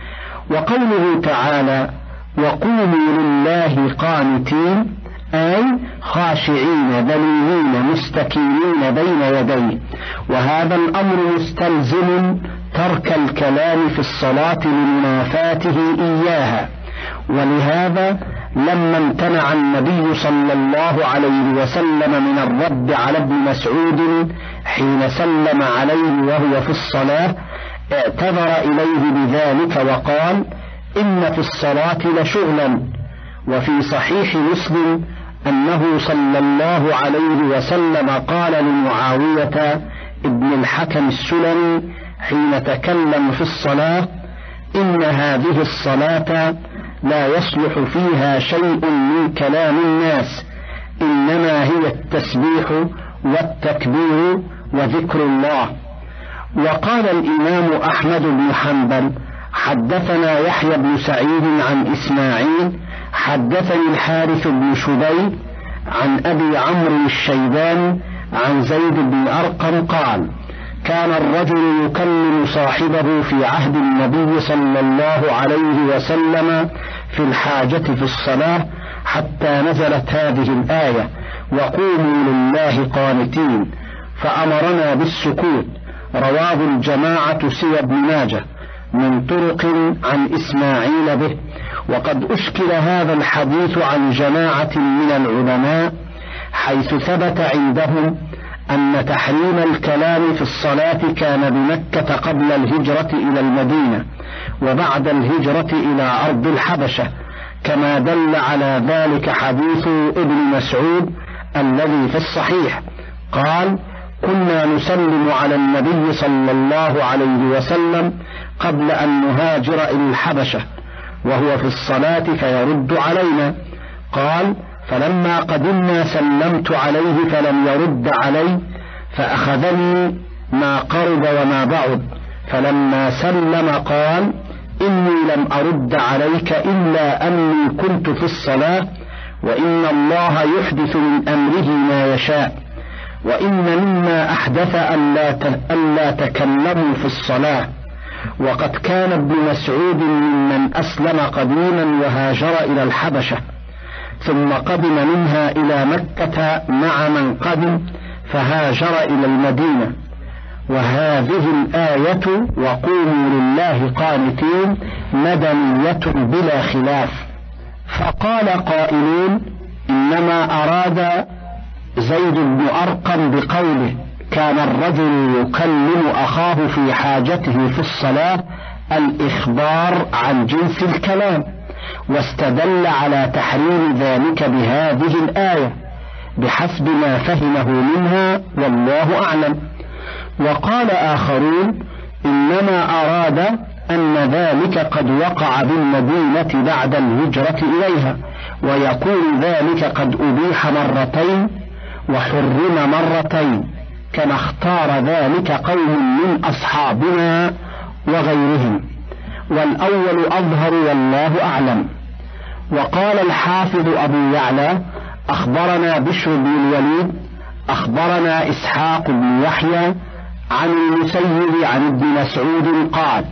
وقوله تعالى: وقوموا لله قانتين، أي خاشعين ذليلين مستكينين بين يديه. وهذا الأمر مستلزم ترك الكلام في الصلاة لمنافاته إياها. ولهذا لما امتنع النبي صلى الله عليه وسلم من الرد على ابن مسعود حين سلم عليه وهو في الصلاة، اعتذر إليه بذلك وقال: إن في الصلاة لشغلا. وفي صحيح مسلم أنه صلى الله عليه وسلم قال لمعاوية ابن الحكم السلمي حين تكلم في الصلاة: إن هذه الصلاة لا يصلح فيها شيء من كلام الناس، إنما هي التسبيح والتكبير وذكر الله. وقال الإمام أحمد بن حنبل: حدثنا يحيى بن سعيد عن إسماعيل حدثني الحارث بن شبيب عن أبي عمرو الشيباني عن زيد بن أرقم قال: كان الرجل يكلم صاحبه في عهد النبي صلى الله عليه وسلم في الحاجة في الصلاة حتى نزلت هذه الآية: وقوموا لله قانتين، فأمرنا بالسكوت. رواه الجماعة سوى ابن ماجه من طرق عن إسماعيل به. وقد أشكل هذا الحديث عن جماعة من العلماء، حيث ثبت عندهم أن تحريم الكلام في الصلاة كان بمكة قبل الهجرة إلى المدينة وبعد الهجرة إلى أرض الحبشة، كما دل على ذلك حديث ابن مسعود الذي في الصحيح قال: كنا نسلم على النبي صلى الله عليه وسلم قبل أن نهاجر إلى الحبشة وهو في الصلاة فيرد علينا. قال: فلما قدمنا سلمت عليه فلم يرد علي، فأخذني ما قرب وما بعد، فلما سلم قال: إني لم أرد عليك إلا أني كنت في الصلاة، وإن الله يحدث من أمره ما يشاء، وإن مما أحدث ألا تكلموا في الصلاة. وقد كان ابن مسعود ممن أسلم قديما وهاجر إلى الحبشة، ثم قدم منها إلى مكة مع من قدم فهاجر إلى المدينة. وهذه الآية وقوموا لله قانتين مدنية بلا خلاف. فقال قائلون: إنما أراد زيد بن أرقم بقوله كان الرجل يكلم أخاه في حاجته في الصلاة الإخبار عن جنس الكلام، واستدل على تحريم ذلك بهذه الآية بحسب ما فهمه منها، والله أعلم. وقال آخرون: إنما أراد أن ذلك قد وقع بالمدينة بعد الهجرة إليها، ويكون ذلك قد أبيح مرتين وحرم مرتين، كما اختار ذلك قوم من أصحابنا وغيرهم، والأول أظهر والله أعلم. وقال الحافظ أبو يعلى: أخبرنا بشر بن الوليد أخبرنا إسحاق بن يحيى عن المسيب عن ابن مسعود قال: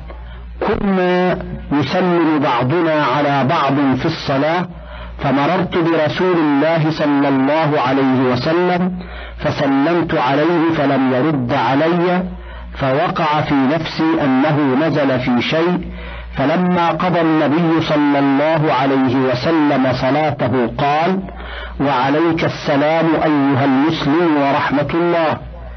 كنا نسلم بعضنا على بعض في الصلاة، فمررت برسول الله صلى الله عليه وسلم فسلمت عليه فلم يرد علي، فوقع في نفسي أنه نزل في شيء، فلما قضى النبي صلى الله عليه وسلم صلاته قال: وعليك السلام أيها المسلم ورحمة الله،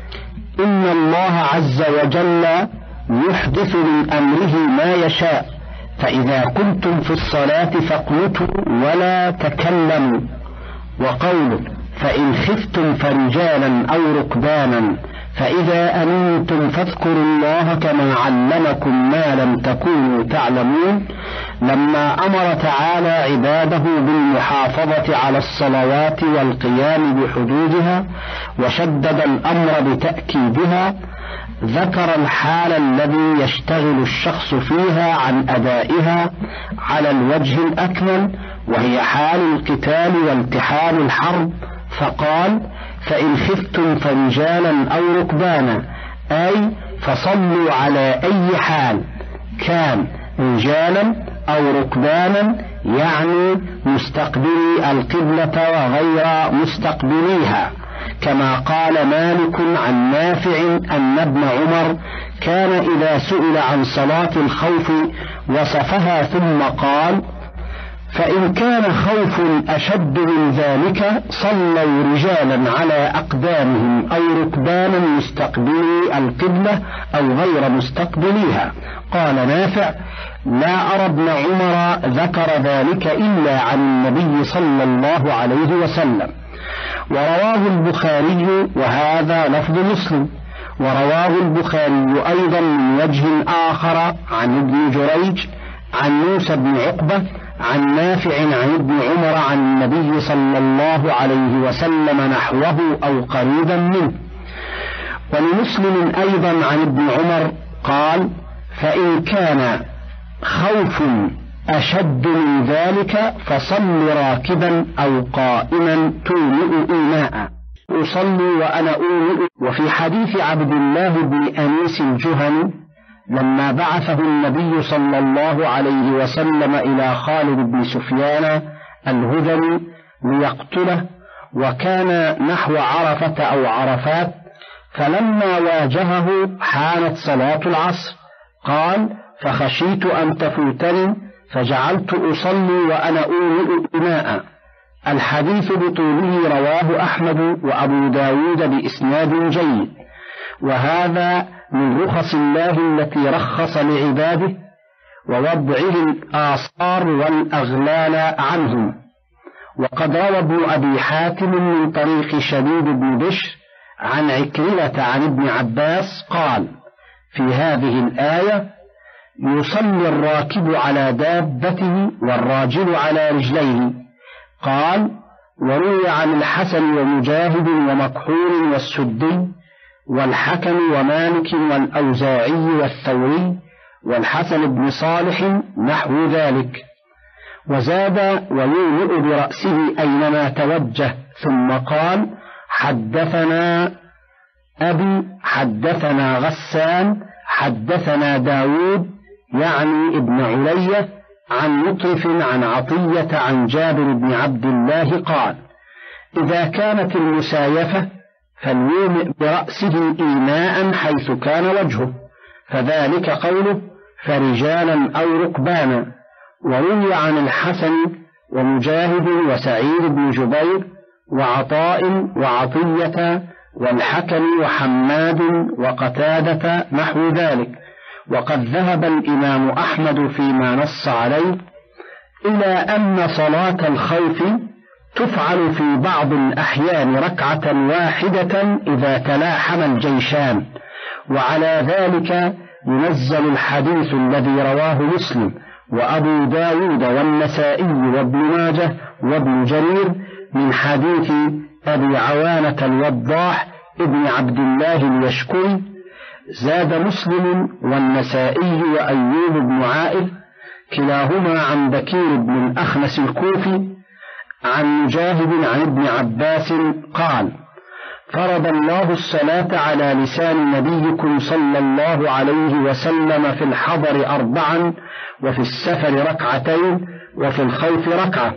إن الله عز وجل يحدث من أمره ما يشاء، فإذا كنتم في الصلاة فاقنتوا ولا تكلموا. وقوله: فإن خفتم فرجالا أو ركبانا فإذا أمنتم فاذكروا الله كما علمكم ما لم تكونوا تعلمون، لما أمر تعالى عباده بالمحافظة على الصلوات والقيام بحدودها وشدد الأمر بتأكيدها، ذكر الحال الذي يشتغل الشخص فيها عن أدائها على الوجه الأكمل، وهي حال القتال والتحام الحرب، فقال: فإن خفتم فرجالا أو ركبانا، أي فصلوا على أي حال كان، رجالا أو ركبانا يعني مستقبلي القبلة وغير مستقبليها، كما قال مالك عن نافع أن ابن عمر كان إذا سئل عن صلاة الخوف وصفها ثم قال: فإن كان خوف أشد من ذلك صلوا رجالا على أقدامهم أو ركبانا مستقبلي القبلة أو غير مستقبليها. قال نافع: لا أرى ابن عمر ذكر ذلك إلا عن النبي صلى الله عليه وسلم. ورواه البخاري، وهذا لفظ مسلم، ورواه البخاري أيضا من وجه آخر عن ابن جريج عن موسى بن عقبة عن نافع عن ابن عمر عن النبي صلى الله عليه وسلم نحوه أو قريبا منه. ولمسلم أيضا عن ابن عمر قال: فإن كان خوف أشد من ذلك فصل راكبا أو قائما تومئ إيماء. أصلي وأنا أومئ. وفي حديث عبد الله بن أنيس الجهني لما بعثه النبي صلى الله عليه وسلم إلى خالد بن سفيان الهذلي ليقتله، وكان نحو عرفة أو عرفات، فلما واجهه حانت صلاة العصر، قال: فخشيت أن تفوتني فجعلت أصلي وأنا أومئ إناء. الحديث بطوله رواه أحمد وأبو داود بإسناد جيد، وهذا من رخص الله التي رخص لعباده ووضعه الآصار والأغلال عنهم. وقد روى ابن أبي حاتم من طريق شديد بن بشر عن عكرمة عن ابن عباس قال: في هذه الآية: يصلي الراكب على دابته والراجل على رجليه. قال: وروي عن الحسن ومجاهد ومكحول والسدي والحكم ومالك والأوزاعي والثوري والحسن بن صالح نحو ذلك. وزاد: ويومئ برأسه أينما توجه. ثم قال: حدثنا أبي حدثنا غسان حدثنا داود يعني ابن علية عن مطرف عن عطية عن جابر بن عبد الله قال: إذا كانت المسايفة فليومئ برأسه إيماء حيث كان وجهه، فذلك قوله: فرجالا أو ركبانا. وروي عن الحسن ومجاهد وسعيد بن جبير وعطاء وعطية والحكم وحماد وقتادة نحو ذلك. وقد ذهب الإمام أحمد فيما نص عليه إلى أن صلاة الخوف تفعل في بعض الأحيان ركعة واحدة إذا تلاحم الجيشان، وعلى ذلك ينزل الحديث الذي رواه مسلم وأبو داود والنسائي وابن ماجه وابن جرير من حديث أبي عوانة الوضاح ابن عبد الله اليشكري. زاد مسلم والنسائي وأيوب بن عائذ كلاهما عن بكير بن الأخنس الكوفي عن مجاهد عن ابن عباس قال: فرض الله الصلاة على لسان نبيكم صلى الله عليه وسلم في الحضر أربعا، وفي السفر ركعتين، وفي الخوف ركعة.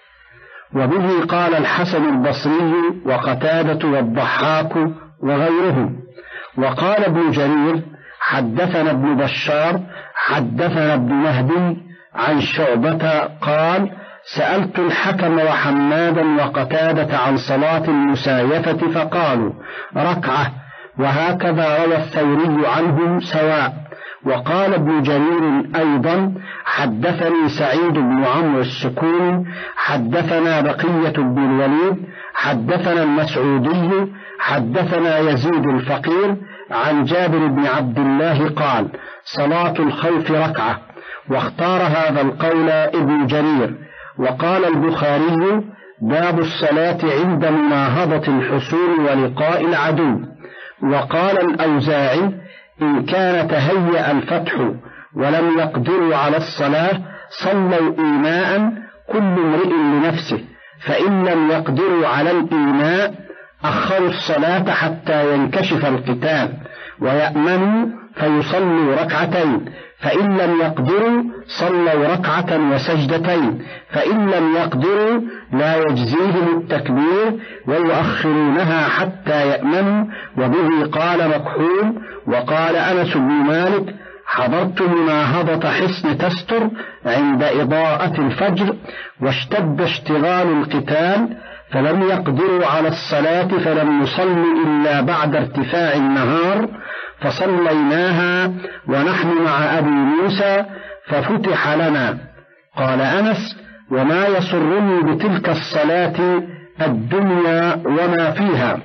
وبه قال الحسن البصري وقتادة والضحاك وغيرهم. وقال ابن جرير: حدثنا ابن بشار حدثنا ابن مهدي عن شعبة قال: سألت الحكم وحمادا وقتادة عن صلاة المسايفة فقالوا ركعة، وهكذا روى الثوري عنهم سواء. وقال ابن جرير أيضا: حدثني سعيد بن عمرو السكوني حدثنا بقية بن الوليد حدثنا المسعودي حدثنا يزيد الفقير عن جابر بن عبد الله قال: صلاة الخوف ركعة. واختار هذا القول ابن جرير. وقال البخاري: باب الصلاة عند مناهضة الحصول ولقاء العدو. وقال الأوزاعي: إن كان تهيأ الفتح ولم يقدروا على الصلاة صلوا إيماء كل امرئ لنفسه، فإن لم يقدروا على الإيماء أخروا الصلاة حتى ينكشف القتال ويأمنوا فيصلوا ركعتين، فإن لم يقدروا صلوا ركعة وسجدتين، فإن لم يقدروا لا يجزيهم التكبير ويؤخرونها حتى يأمنوا. وبه قال مكحول. وقال أنس بن مالك: حضرت مناهضة حصن تستر عند إضاءة الفجر، واشتد اشتغال القتال فلم يقدروا على الصلاة، فلم نصل إلا بعد ارتفاع النهار، فصليناها ونحن مع أبي موسى ففتح لنا. قال أنس: وما يسرني بتلك الصلاة الدنيا وما فيها.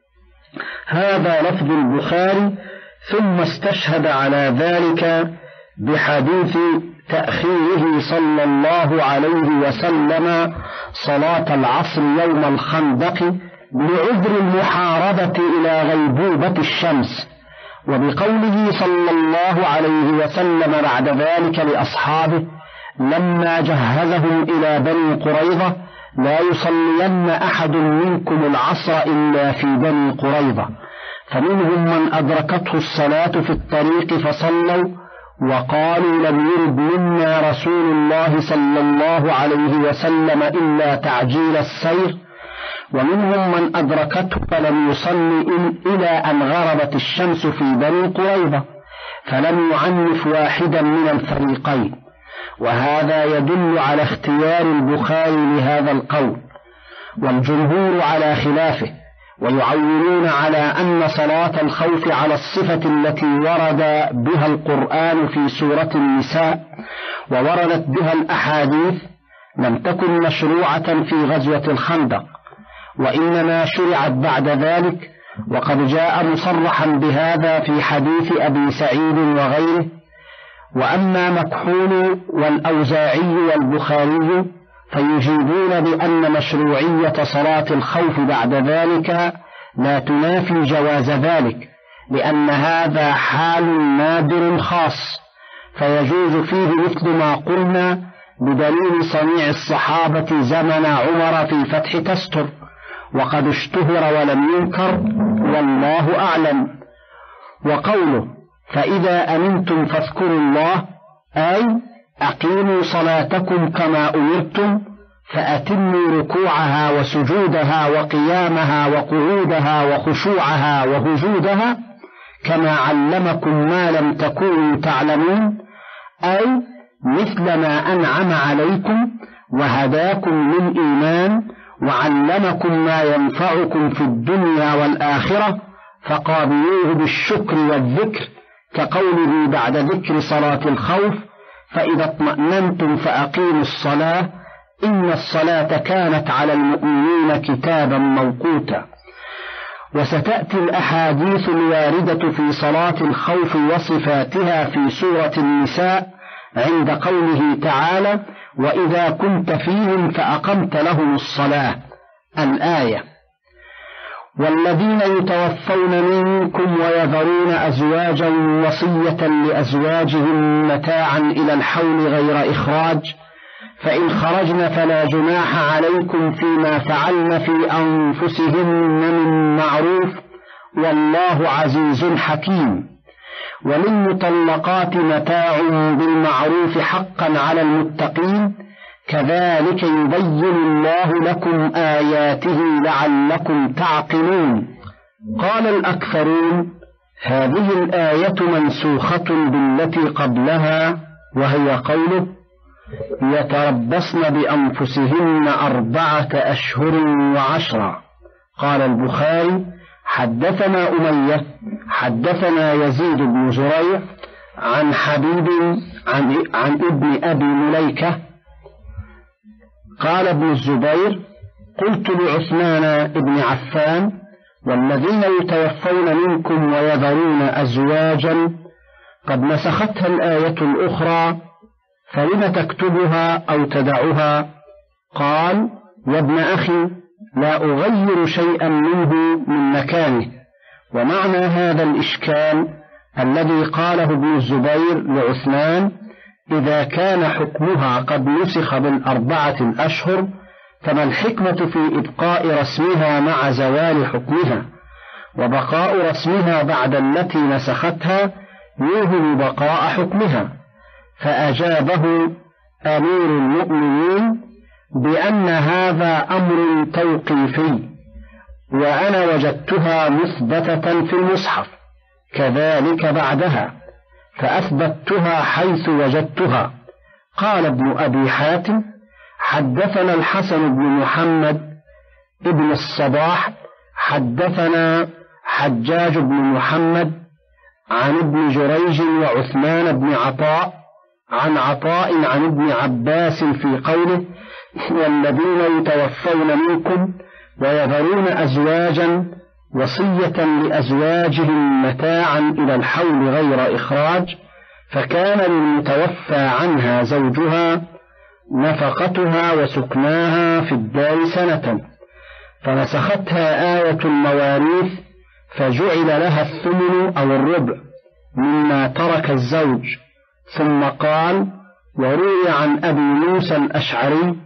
هذا لفظ البخاري. ثم استشهد على ذلك بحديث تأخيره صلى الله عليه وسلم صلاة العصر يوم الخندق لعذر المحاربة إلى غيبوبة الشمس، وبقوله صلى الله عليه وسلم بعد ذلك لأصحابه لما جهزهم إلى بني قريظة: لا يصلين أحد منكم العصر إلا في بني قريظة، فمنهم من أدركته الصلاة في الطريق فصلوا وقالوا لم يرد منا رسول الله صلى الله عليه وسلم إلا تعجيل السير، ومنهم من أدركته فلم يصل إلى أن غربت الشمس في بني قريظة فلم يعنف واحدا من الفريقين. وهذا يدل على اختيار البخاري لهذا القول، والجمهور على خلافه، ويعولون على أن صلاة الخوف على الصفة التي ورد بها القرآن في سورة النساء ووردت بها الأحاديث لم تكن مشروعة في غزوة الخندق، وإنما شرعت بعد ذلك، وقد جاء مصرحا بهذا في حديث أبي سعيد وغيره. وأما مكحول والأوزاعي والبخاري فيجيبون بأن مشروعية صلاة الخوف بعد ذلك لا تنافي جواز ذلك، لأن هذا حال نادر خاص فيجوز فيه مثل ما قلنا بدليل صنيع الصحابة زمن عمر في فتح تستر، وقد اشتهر ولم ينكر والله أعلم. وقوله فإذا أمنتم فاذكروا الله أي أقيموا صلاتكم كما أمرتم، فأتموا ركوعها وسجودها وقيامها وقعودها وخشوعها وهجودها كما علمكم ما لم تكونوا تعلمون، أي مثل ما أنعم عليكم وهداكم للإيمان وعلمكم ما ينفعكم في الدنيا والآخرة، فقابلوه بالشكر والذكر، كقوله بعد ذكر صلاة الخوف فإذا اطمأننتم فأقيموا الصلاة إن الصلاة كانت على المؤمنين كتابا موقوتا. وستأتي الأحاديث الواردة في صلاة الخوف وصفاتها في سورة النساء عند قوله تعالى وإذا كنت فيهم فأقمت لهم الصلاة الآية. والذين يتوفون منكم ويذرون أزواجا وصية لأزواجهم متاعا إلى الحول غير إخراج، فإن خرجن فلا جناح عليكم فيما فعلن في أنفسهن من معروف والله عزيز حكيم. وللمطلقات متاع بالمعروف حقا على المتقين، كذلك يبين الله لكم آياته لعلكم تعقلون. قال الأكثرون هذه الآية منسوخة بالتي قبلها، وهي قوله يتربصن بأنفسهن أربعة أشهر وعشرا. قال البخاري حدثنا أمية حدثنا يزيد بن زريع عن حبيب عن, عن ابن أبي مليكة قال ابن الزبير قلت لعثمان بن عفان والذين يتوفون منكم ويذرون أزواجا قد نسختها الآية الأخرى فلم تكتبها أو تدعها؟ قال يا ابن أخي لا أغير شيئا منه من مكانه. ومعنى هذا الإشكال الذي قاله ابن الزبير لعثمان إذا كان حكمها قد نسخ بالأربعة الأشهر فما الحكمة في إبقاء رسمها مع زوال حكمها، وبقاء رسمها بعد التي نسختها يوهم بقاء حكمها؟ فأجابه أمير المؤمنين بأن هذا أمر توقيفي، وأنا وجدتها مثبتة في المصحف كذلك بعدها فأثبتها حيث وجدتها. قال ابن أبي حاتم حدثنا الحسن بن محمد ابن الصباح حدثنا حجاج بن محمد عن ابن جريج وعثمان بن عطاء عن عطاء عن ابن عباس في قوله والذين يتوفون منكم ويذرون أزواجا وصية لأزواجهم متاعا إلى الحول غير إخراج، فكان للمتوفى عنها زوجها نفقتها وسكناها في الدار سنة، فنسختها آية المواريث فجعل لها الثمن أو الربع مما ترك الزوج. ثم قال وروي عن أبي موسى الأشعري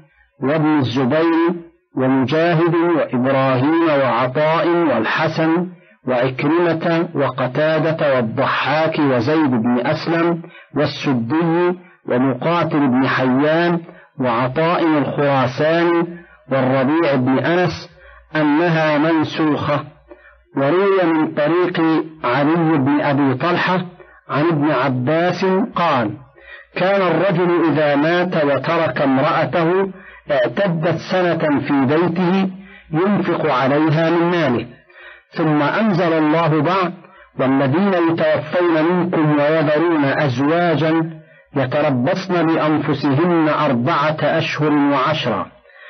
وابن الزبير ومجاهد وإبراهيم وعطاء والحسن وعكرمة وقتادة والضحاك وزيد بن أسلم والسدي ومقاتل بن حيان وعطاء الخراساني والربيع بن أنس أنها منسوخة. وروي من طريق علي بن أبي طلحة عن ابن عباس قال: كان الرجل إذا مات وترك امرأته اعتدت سنة في بيته ينفق عليها من ماله، ثم أنزل الله بعد: والذين يتوفون منكم ويذرون أزواجا يتربصن بأنفسهن أربعة أشهر وعشرا،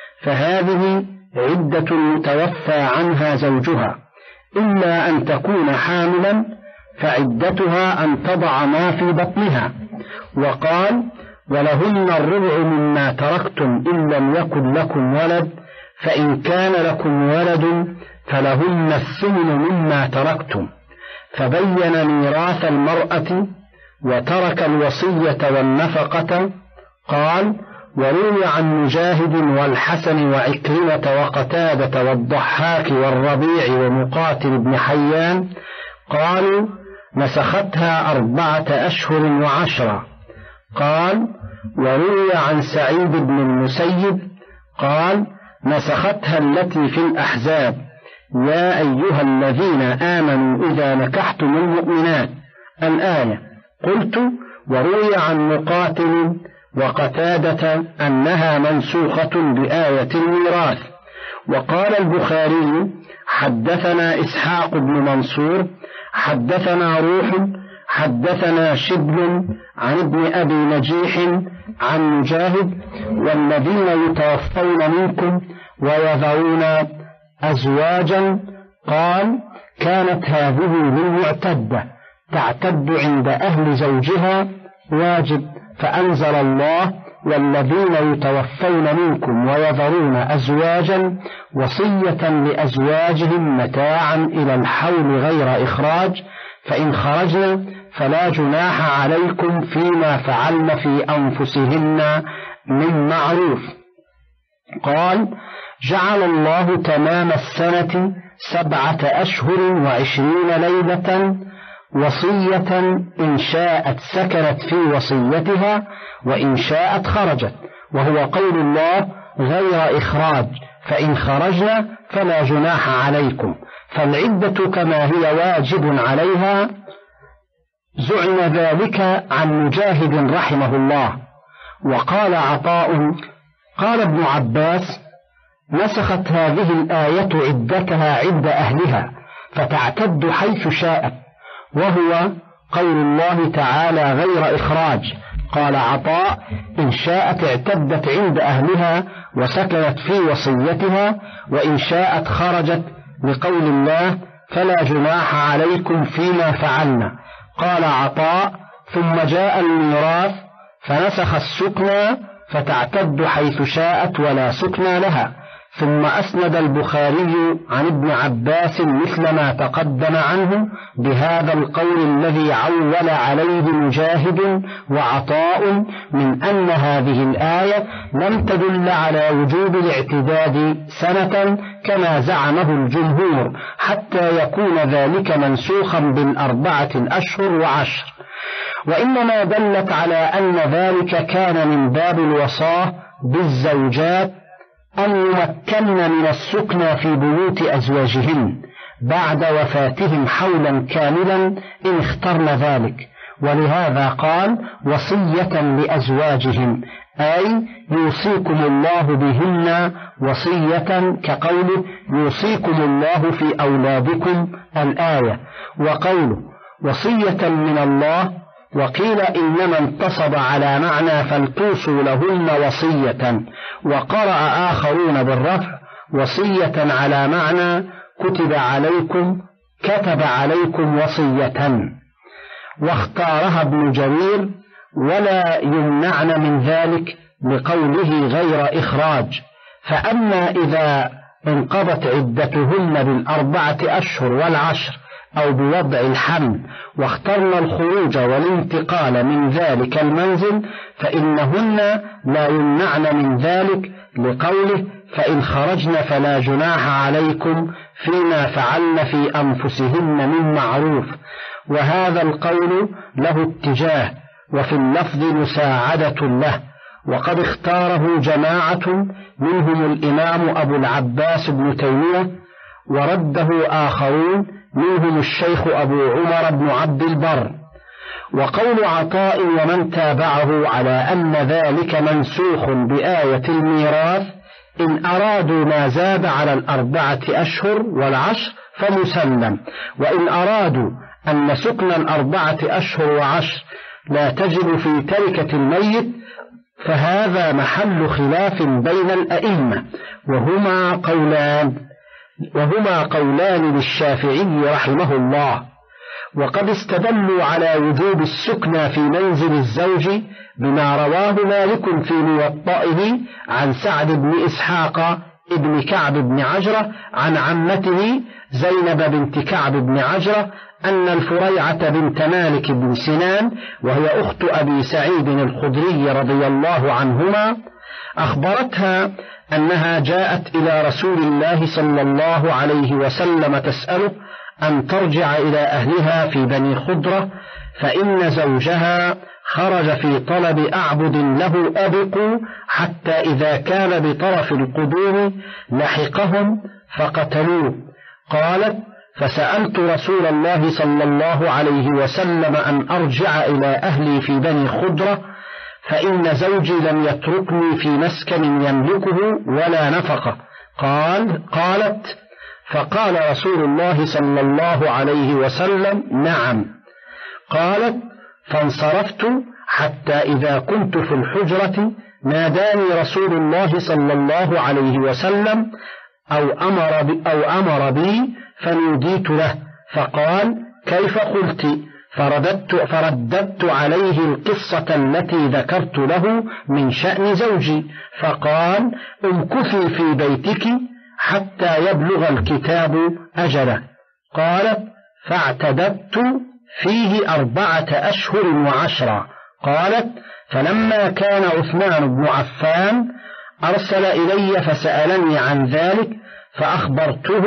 فهذه عدة المتوفى عنها زوجها، إلا أن تكون حاملا فعدتها أن تضع ما في بطنها. وقال: ولهن الربع مما تركتم إن لم يكن لكم ولد، فإن كان لكم ولد فلهن الثمن مما تركتم. فبين ميراث المرأة وترك الوصية والنفقة. قال: وروي عن مجاهد والحسن وعكرمة وقتادة والضحاك والربيع ومقاتل بن حيان قالوا: نسختها أربعة أشهر وعشرة. قال: وروي عن سعيد بن المسيب قال: نسختها التي في الأحزاب: يا أيها الذين آمنوا إذا نكحتم المؤمنات، الآية. قلت: وروي عن مقاتل وقتادة أنها منسوخة بآية الميراث. وقال البخاري: حدثنا إسحاق بن منصور حدثنا روح حدثنا شبل عن ابن أبي نجيح عن مجاهد: والذين يتوفون منكم ويذرون أزواجا. قال: كانت هذه للمعتدة تعتد عند أهل زوجها واجب، فأنزل الله: والذين يتوفون منكم ويذرون أزواجا وصية لأزواجهم متاعا إلى الحول غير إخراج، فإن خرجنا فلا جناح عليكم فيما فعلن في أنفسهن من معروف. قال: جعل الله تمام السنة سبعة أشهر وعشرين ليلة وصية، إن شاءت سكنت في وصيتها وإن شاءت خرجت، وهو قول الله: غير إخراج، فإن خرجنا فلا جناح عليكم. فالعدة كما هي واجب عليها. زعم ذلك عن مجاهد رحمه الله. وقال عطاء: قال ابن عباس: نسخت هذه الآية عدتها عند أهلها فتعتد حيث شاءت، وهو قول الله تعالى: غير إخراج. قال عطاء: إن شاءت اعتدت عند أهلها وسكنت في وصيتها، وإن شاءت خرجت، لقول الله: فلا جناح عليكم فيما فعلنا. قال عطاء: ثم جاء الميراث فنسخ السكنى فتعتد حيث شاءت ولا سكنى لها. ثم أسند البخاري عن ابن عباس مثل ما تقدم عنه بهذا القول الذي عول عليه مجاهد وعطاء من أن هذه الآية لم تدل على وجوب الاعتداد سنة كما زعمه الجمهور، حتى يكون ذلك منسوخا بالأربعة الأشهر وعشر، وإنما دلت على أن ذلك كان من باب الوصاة بالزوجات أن يمكن من السكنى في بيوت أزواجهن بعد وفاتهم حولا كاملا إن اخترن ذلك، ولهذا قال: وصية لأزواجهم، أي يوصيكم الله بهن وصية، كقوله: يوصيكم الله في أولادكم، الآية. وقوله: وصية من الله، وقيل إنما انتصب على معنى فلتوصوا لهن وصية، وقرأ آخرون بالرفع وصية على معنى كتب عليكم كتب عليكم وصية. واختارها ابن جرير: ولا يمنعن من ذلك، لقوله غير إخراج. فأما إذا انقضت عدتهن بالأربعة أشهر والعشر أو بوضع الحمل واخترن الخروج والانتقال من ذلك المنزل فإنهن لا يمنعن من ذلك، لقوله: فإن خرجن فلا جناح عليكم فيما فعلن في أنفسهن من معروف. وهذا القول له اتجاه، وفي اللفظ مساعدة له، وقد اختاره جماعة منهم الإمام أبو العباس بن تيمية، ورده آخرون منهم الشيخ أبو عمر بن عبد البر. وقول عطاء ومن تابعه على أن ذلك منسوخ بآية الميراث إن أرادوا ما زاد على الأربعة أشهر والعشر فمسلم، وإن أرادوا أن سكن الأربعة أشهر وعشر لا تجب في تركة الميت فهذا محل خلاف بين الأئمة، وهما قولان وهما قولان للشافعي رحمه الله. وقد استدلوا على وجوب السكنى في منزل الزوج بما رواه مالك في موطئه عن سعد بن إسحاق ابن كعب بن عجرة عن عمته زينب بنت كعب بن عجرة أن الفريعة بنت مالك بن سنان وهي أخت أبي سعيد الخدري رضي الله عنهما أخبرتها أنها جاءت إلى رسول الله صلى الله عليه وسلم تسأله أن ترجع إلى أهلها في بني خضرة، فإن زوجها خرج في طلب أعبد له أبقوا حتى إذا كان بطرف القدوم لحقهم فقتلوه. قالت: فسألت رسول الله صلى الله عليه وسلم أن أرجع إلى أهلي في بني خضرة، فإن زوجي لم يتركني في مسكن يملكه ولا نفقة. قال قالت: فقال رسول الله صلى الله عليه وسلم: نعم. قالت: فانصرفت حتى إذا كنت في الحجرة ناداني رسول الله صلى الله عليه وسلم أو أمر بي, أو أمر بي فنوديت له، فقال: كيف قلت؟ فرددت, فرددت عليه القصة التي ذكرت له من شأن زوجي، فقال: امكثي في بيتك حتى يبلغ الكتاب أجله. قالت: فاعتددت فيه أربعة أشهر وعشرة. قالت: فلما كان عثمان بن عفان أرسل إلي فسألني عن ذلك فأخبرته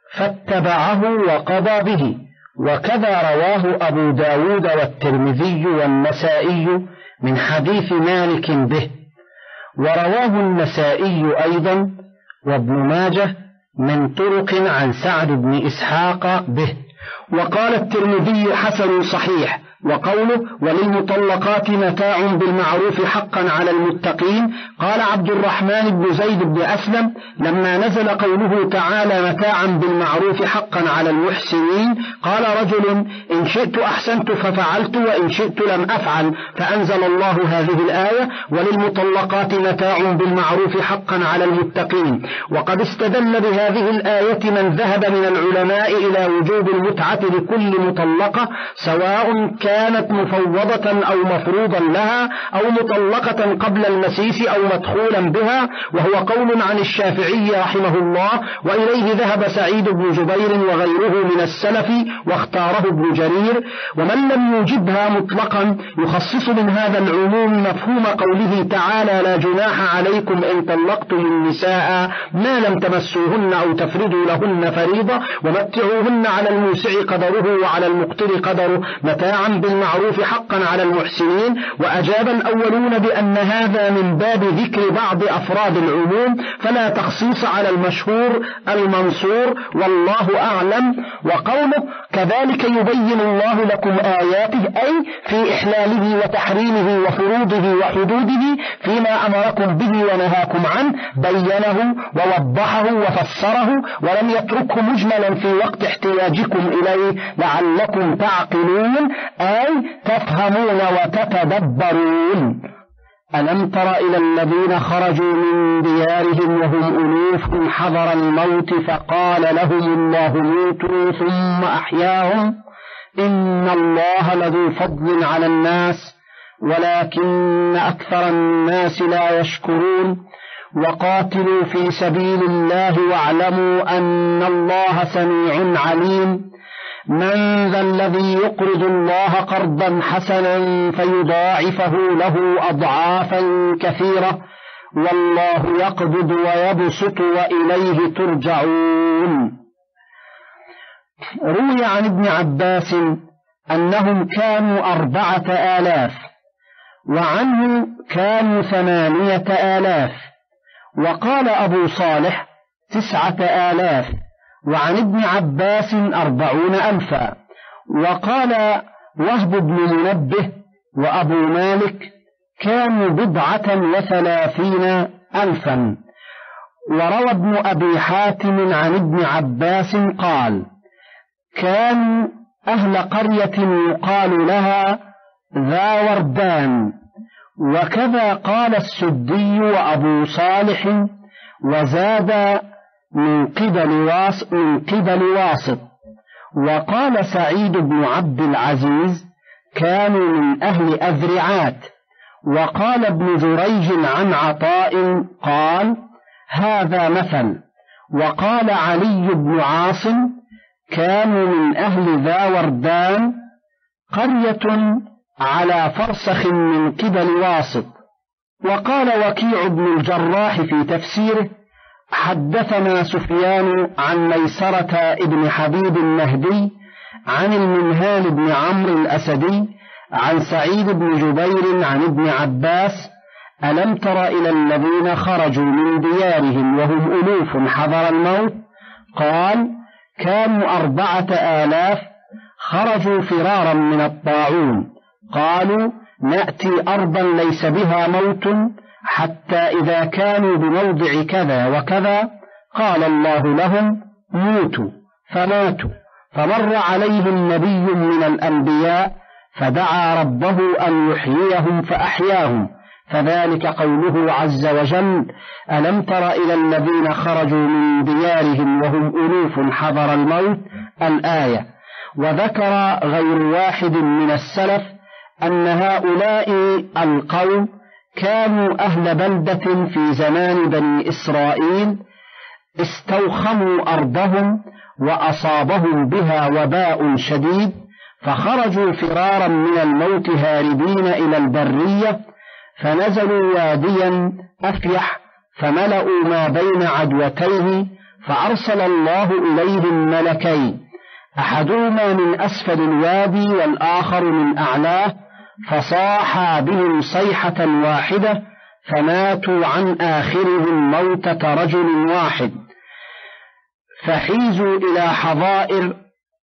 فاتبعه وقضى به. وكذا رواه أبو داود والترمذي والنسائي من حديث مالك به، ورواه النسائي أيضا وابن ماجه من طرق عن سعد بن إسحاق به. وقال الترمذي: حسن صحيح. وقوله: وللمطلقات متاع بالمعروف حقا على المتقين. قال عبد الرحمن بن زيد بن أسلم: لما نزل قوله تعالى متاعا بالمعروف حقا على المحسنين قال رجل: إن شئت أحسنت ففعلت وإن شئت لم أفعل، فأنزل الله هذه الآية: وللمطلقات متاع بالمعروف حقا على المتقين. وقد استدل بهذه الآية من ذهب من العلماء إلى وجوب المتعة لكل مطلقة سواء كانت مفوضة أو مفروضا لها أو مطلقة قبل المسيس أو مدخولا بها، وهو قول عن الشافعي رحمه الله، وإليه ذهب سعيد بن جبير وغيره من السلف واختاره ابن جرير. ومن لم يوجبها مطلقا يخصص من هذا العموم مفهوم قوله تعالى: لا جناح عليكم إن طلقتم النساء ما لم تمسوهن أو تفرضوا لهن فريضة ومتعوهن على الموسع قدره وعلى المقتر قدره متاعا بالمعروف حقا على المحسنين. وأجاب الأولون بأن هذا من باب ذكر بعض أفراد العموم فلا تخصيص على المشهور المنصور، والله أعلم. وقوله: كذلك يبين الله لكم آياته، أي في إحلاله وتحريمه وفروضه وحدوده فيما أمركم به ونهاكم عنه، بينه ووضحه وفسره ولم يتركه مجملا في وقت احتياجكم إليه لعلكم تعقلون، أي تفهمون وتتدبرون. ألم تر إلى الذين خرجوا من ديارهم وهم ألوف حذر الموت فقال لهم الله موتوا ثم أحياهم إن الله لذو فضل على الناس ولكن أكثر الناس لا يشكرون. وقاتلوا في سبيل الله واعلموا أن الله سميع عليم. من ذا الذي يقرض الله قرضا حسنا فيضاعفه له أضعافا كثيرة والله يقبض ويبسط وإليه ترجعون. روي عن ابن عباس أنهم كانوا أربعة آلاف، وعنه كانوا ثمانية آلاف، وقال أبو صالح تسعة آلاف، وعن ابن عباس أربعون ألفا، وقال وهب بن منبه وأبو مالك كانوا بضعة وثلاثين ألفا. وروى ابن أبي حاتم عن ابن عباس قال كانوا أهل قرية يقال لها ذا وردان. وكذا قال السدي وأبو صالح، وزاد من قبل واسط, من قبل واسط. وقال سعيد بن عبد العزيز كانوا من أهل أذرعات. وقال ابن جريج عن عطاء قال هذا مثل. وقال علي بن عاصم كانوا من أهل ذا وردان قرية على فرسخ من قبل واسط. وقال وكيع بن الجراح في تفسيره حدثنا سفيان عن ميسرة ابن حبيب النهدي عن المنهال بن عمرو الأسدي عن سعيد بن جبير عن ابن عباس ألم تر إلى الذين خرجوا من ديارهم وهم ألوف حذر الموت؟ قال كانوا أربعة آلاف خرجوا فرارا من الطاعون. قالوا نأتي أرضا ليس بها موت حتى إذا كانوا بموضع كذا وكذا قال الله لهم موتوا فماتوا. فمر عليهم نبي من الأنبياء فدعا ربه أن يحييهم فأحياهم، فذلك قوله عز وجل ألم تر إلى الذين خرجوا من ديارهم وهم ألوف حذر الموت الآية. وذكر غير واحد من السلف أن هؤلاء القوم كانوا أهل بلدة في زمان بني إسرائيل استوخموا أرضهم وأصابهم بها وباء شديد فخرجوا فرارا من الموت هاربين إلى البرية، فنزلوا واديا أفيح فملأوا ما بين عدوتيه، فأرسل الله إليهم ملكين أحدهما من أسفل الوادي والآخر من أعلاه، فصاحا بهم صيحة واحدة فماتوا عن آخرهم موتة رجل واحد. فحيزوا إلى حظائر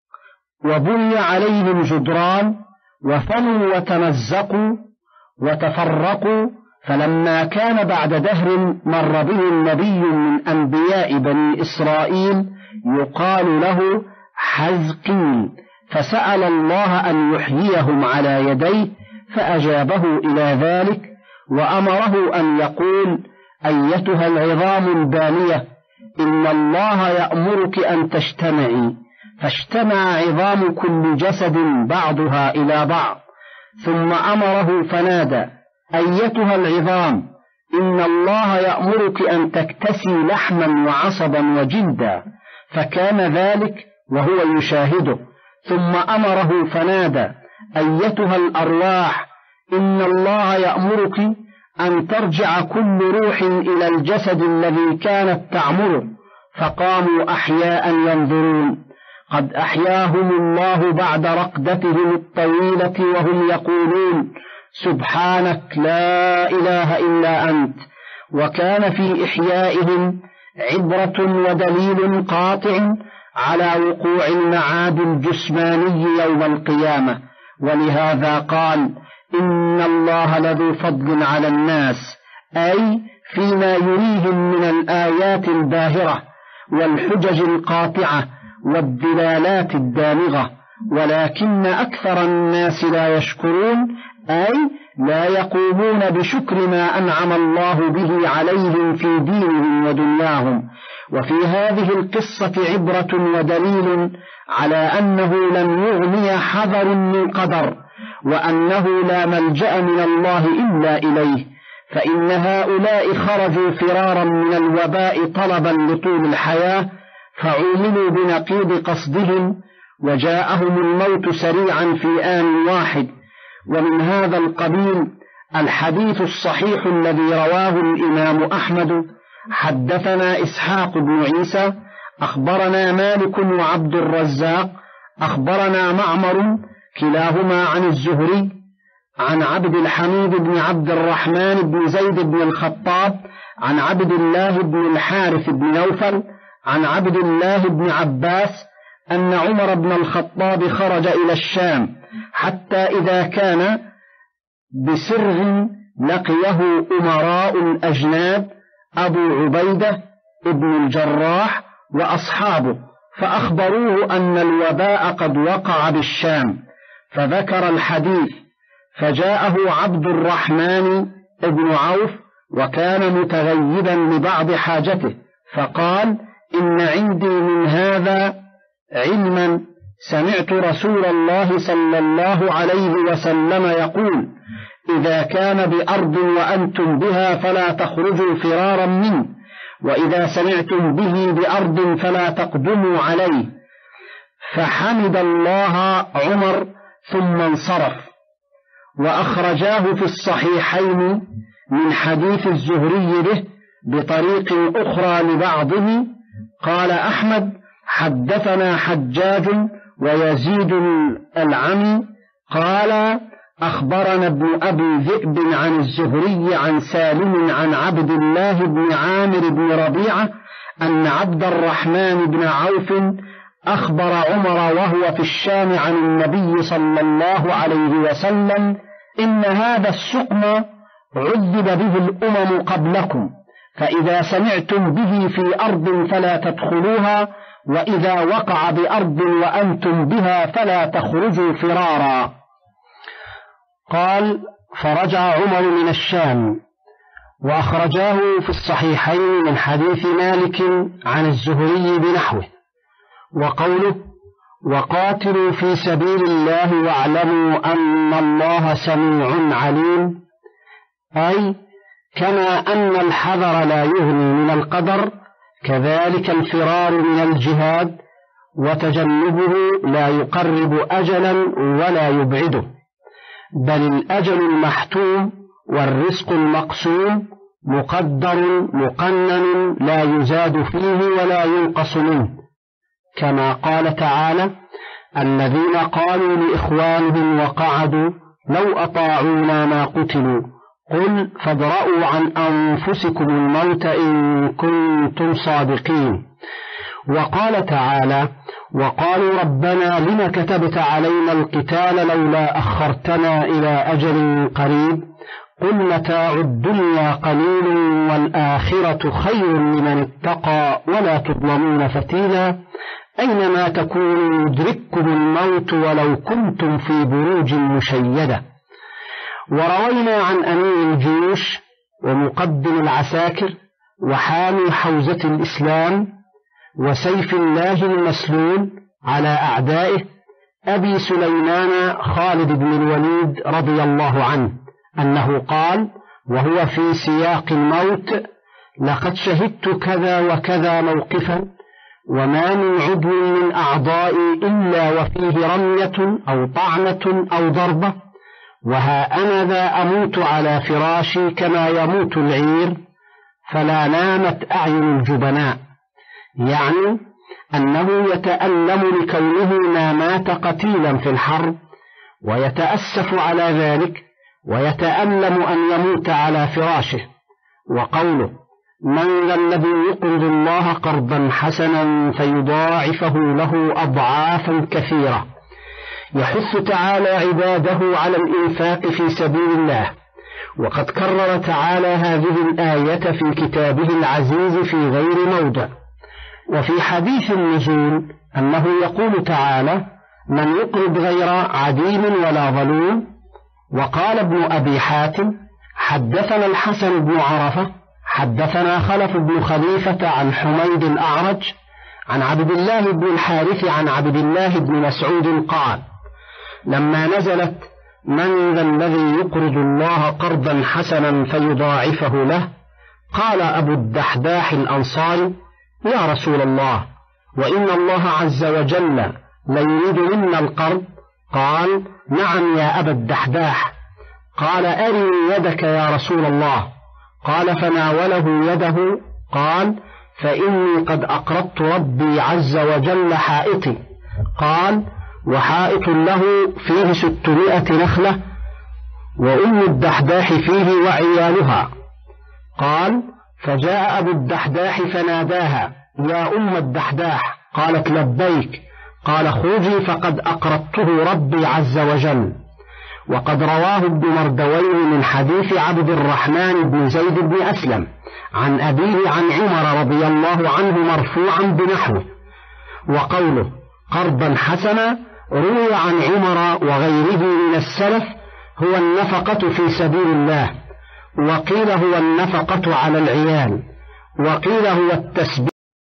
وبني عليهم جدران وفنوا وتمزقوا وتفرقوا. فلما كان بعد دهر مر بهم نبي من أنبياء بني إسرائيل يقال له حزقيل، فسأل الله أن يحييهم على يديه فأجابه إلى ذلك، وأمره أن يقول أيتها العظام البالية إن الله يأمرك أن تجتمعي، فاجتمع عظام كل جسد بعضها إلى بعض. ثم أمره فنادى أيتها العظام إن الله يأمرك أن تكتسي لحما وعصبا وجلدا، فكان ذلك وهو يشاهده. ثم أمره فنادى أيتها الأرواح إن الله يأمرك أن ترجع كل روح إلى الجسد الذي كانت تعمره، فقاموا أحياء ينظرون. قد أحياهم الله بعد رقدتهم الطويلة وهم يقولون سبحانك لا إله إلا أنت. وكان في إحيائهم عبرة ودليل قاطع على وقوع المعاد الجسماني يوم القيامة، ولهذا قال إن الله لذو فضل على الناس، أي فيما يريهم من الآيات الباهرة والحجج القاطعة والدلالات الدامغة، ولكن أكثر الناس لا يشكرون، أي لا يقومون بشكر ما أنعم الله به عليهم في دينهم ودنياهم. وفي هذه القصة عبرة ودليل على أنه لم يغني حذر من قدر، وأنه لا ملجأ من الله إلا إليه، فإن هؤلاء خرجوا فرارا من الوباء طلبا لطول الحياة، فعوملوا بنقيض قصدهم وجاءهم الموت سريعا في آن واحد. ومن هذا القبيل الحديث الصحيح الذي رواه الإمام أحمد: حدثنا إسحاق بن عيسى أخبرنا مالك وعبد الرزاق أخبرنا معمر كلاهما عن الزهري عن عبد الحميد بن عبد الرحمن بن زيد بن الخطاب عن عبد الله بن الحارث بن نوفل عن عبد الله بن عباس أن عمر بن الخطاب خرج إلى الشام حتى إذا كان بسرغ لقيه أمراء الأجناد أبو عبيدة ابن الجراح وأصحابه، فأخبروه أن الوباء قد وقع بالشام، فذكر الحديث، فجاءه عبد الرحمن ابن عوف وكان متغيبا لبعض حاجته، فقال: إن عندي من هذا علما سمعت رسول الله صلى الله عليه وسلم يقول: إذا كان بأرض وأنتم بها فلا تخرجوا فرارا منه، وإذا سمعتم به بأرض فلا تقدموا عليه. فحمد الله عمر ثم انصرف. وأخرجاه في الصحيحين من حديث الزهري به بطريق أخرى لبعضه. قال أحمد: حدثنا حجاج ويزيد العمي قال أخبرنا ابن أبي ذئب عن الزهري عن سالم عن عبد الله بن عامر بن ربيعة أن عبد الرحمن بن عوف أخبر عمر وهو في الشام عن النبي صلى الله عليه وسلم: إن هذا السقم عذب به الأمم قبلكم، فإذا سمعتم به في أرض فلا تدخلوها، وإذا وقع بأرض وأنتم بها فلا تخرجوا فرارا. قال: فرجع عمر من الشام. وأخرجاه في الصحيحين من حديث مالك عن الزهري بنحوه. وقوله: وقاتلوا في سبيل الله واعلموا أن الله سميع عليم، أي كما أن الحذر لا يغني من القدر، كذلك الفرار من الجهاد وتجنبه لا يقرب أجلا ولا يبعده، بل الأجل المحتوم والرزق المقسوم مقدر مقنن لا يزاد فيه ولا ينقص منه، كما قال تعالى: الذين قالوا لإخوانهم وقعدوا لو أطاعونا ما قتلوا، قل فادرءوا عن أنفسكم الموت إن كنتم صادقين. وقال تعالى: وقالوا ربنا لم كتبت علينا القتال لولا أخرتنا إلى أجل قريب، قل متاع الدنيا قليل والآخرة خير لمن اتقى ولا تظلمون فتيلا، أينما تكونوا يدرككم الموت ولو كنتم في بروج مشيدة. وروينا عن أمير الجيوش ومقدم العساكر وحامي حوزة الإسلام وسيف الله المسلول على أعدائه أبي سليمان خالد بن الوليد رضي الله عنه أنه قال وهو في سياق الموت: لقد شهدت كذا وكذا موقفا، وما من عضو من أعضائي إلا وفيه رمية أو طعنة أو ضربة، وها أنا ذا أموت على فراشي كما يموت العير، فلا نامت أعين الجبناء، يعني أنه يتألم لكونه ما مات قتيلا في الحرب، ويتأسف على ذلك، ويتألم أن يموت على فراشه. وقوله: من ذا الذي يقرض الله قرضا حسنا فيضاعفه له أضعافا كثيرة، يحث تعالى عباده على الإنفاق في سبيل الله. وقد كرر تعالى هذه الآية في كتابه العزيز في غير موضع. وفي حديث النزول أنه يقول تعالى: من يقرض غير عديم ولا ظلوم. وقال ابن أبي حاتم: حدثنا الحسن بن عرفة حدثنا خلف بن خليفة عن حميد الأعرج عن عبد الله بن الحارث عن عبد الله بن مسعود قال: لما نزلت من ذا الذي يقرض الله قرضا حسنا فيضاعفه له، قال أبو الدحداح الأنصاري: يا رسول الله، وإن الله عز وجل ليريد منا القرض؟ قال: نعم يا أبا الدحداح. قال: أرني يدك يا رسول الله. قال: فناوله يده. قال: فإني قد أقرضت ربي عز وجل حائطي. قال: وحائط له فيه ستمائة نخلة، وأم الدحداح فيه وعيالها. قال: فجاء أبو الدحداح فناداها: يا أم الدحداح. قالت: لبيك. قال: اخرجي فقد أقرضته ربي عز وجل. وقد رواه ابن مردويه من حديث عبد الرحمن بن زيد بن أسلم عن أبيه عن عمر رضي الله عنه مرفوعا بنحوه. وقوله قرضا حسنا روي عن عمر وغيره من السلف هو النفقة في سبيل الله، وقيل هو النفقة على العيال، وقيل هو التسبيح.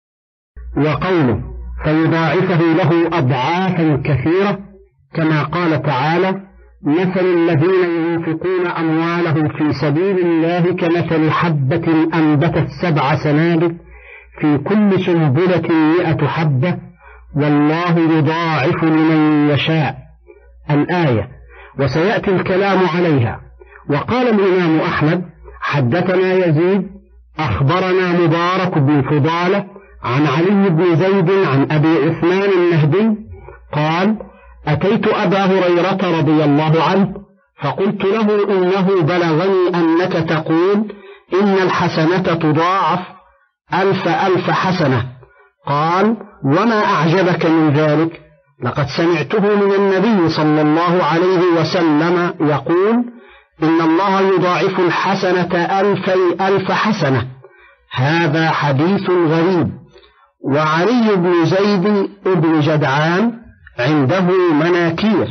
وقوله فيضاعفه له أضعافا كثيرة كما قال تعالى: مثل الذين ينفقون أموالهم في سبيل الله كمثل حبة أنبتت سبع سنابل في كل سنبلة مئة حبة والله يضاعف لمن يشاء. الآية، وسيأتي الكلام عليها. وقال الإمام أحمد: حدثنا يزيد أخبرنا مبارك بن فضالة عن علي بن زيد عن أبي عثمان النهدي قال: أتيت أبا هريرة رضي الله عنه فقلت له: إنه بلغني أنك تقول إن الحسنة تضاعف ألف ألف حسنة. قال: وما أعجبك من ذلك؟ لقد سمعته من النبي صلى الله عليه وسلم يقول: إن الله يضاعف الحسنة ألفي ألف حسنة. هذا حديث غريب. وعلي بن زيد بن جدعان عنده مناكير،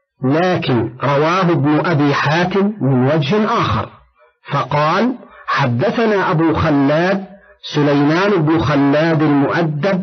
لكن رواه ابن أبي حاتم من وجه آخر فقال: حدثنا أبو خلاد سليمان بن خلاد المؤدب،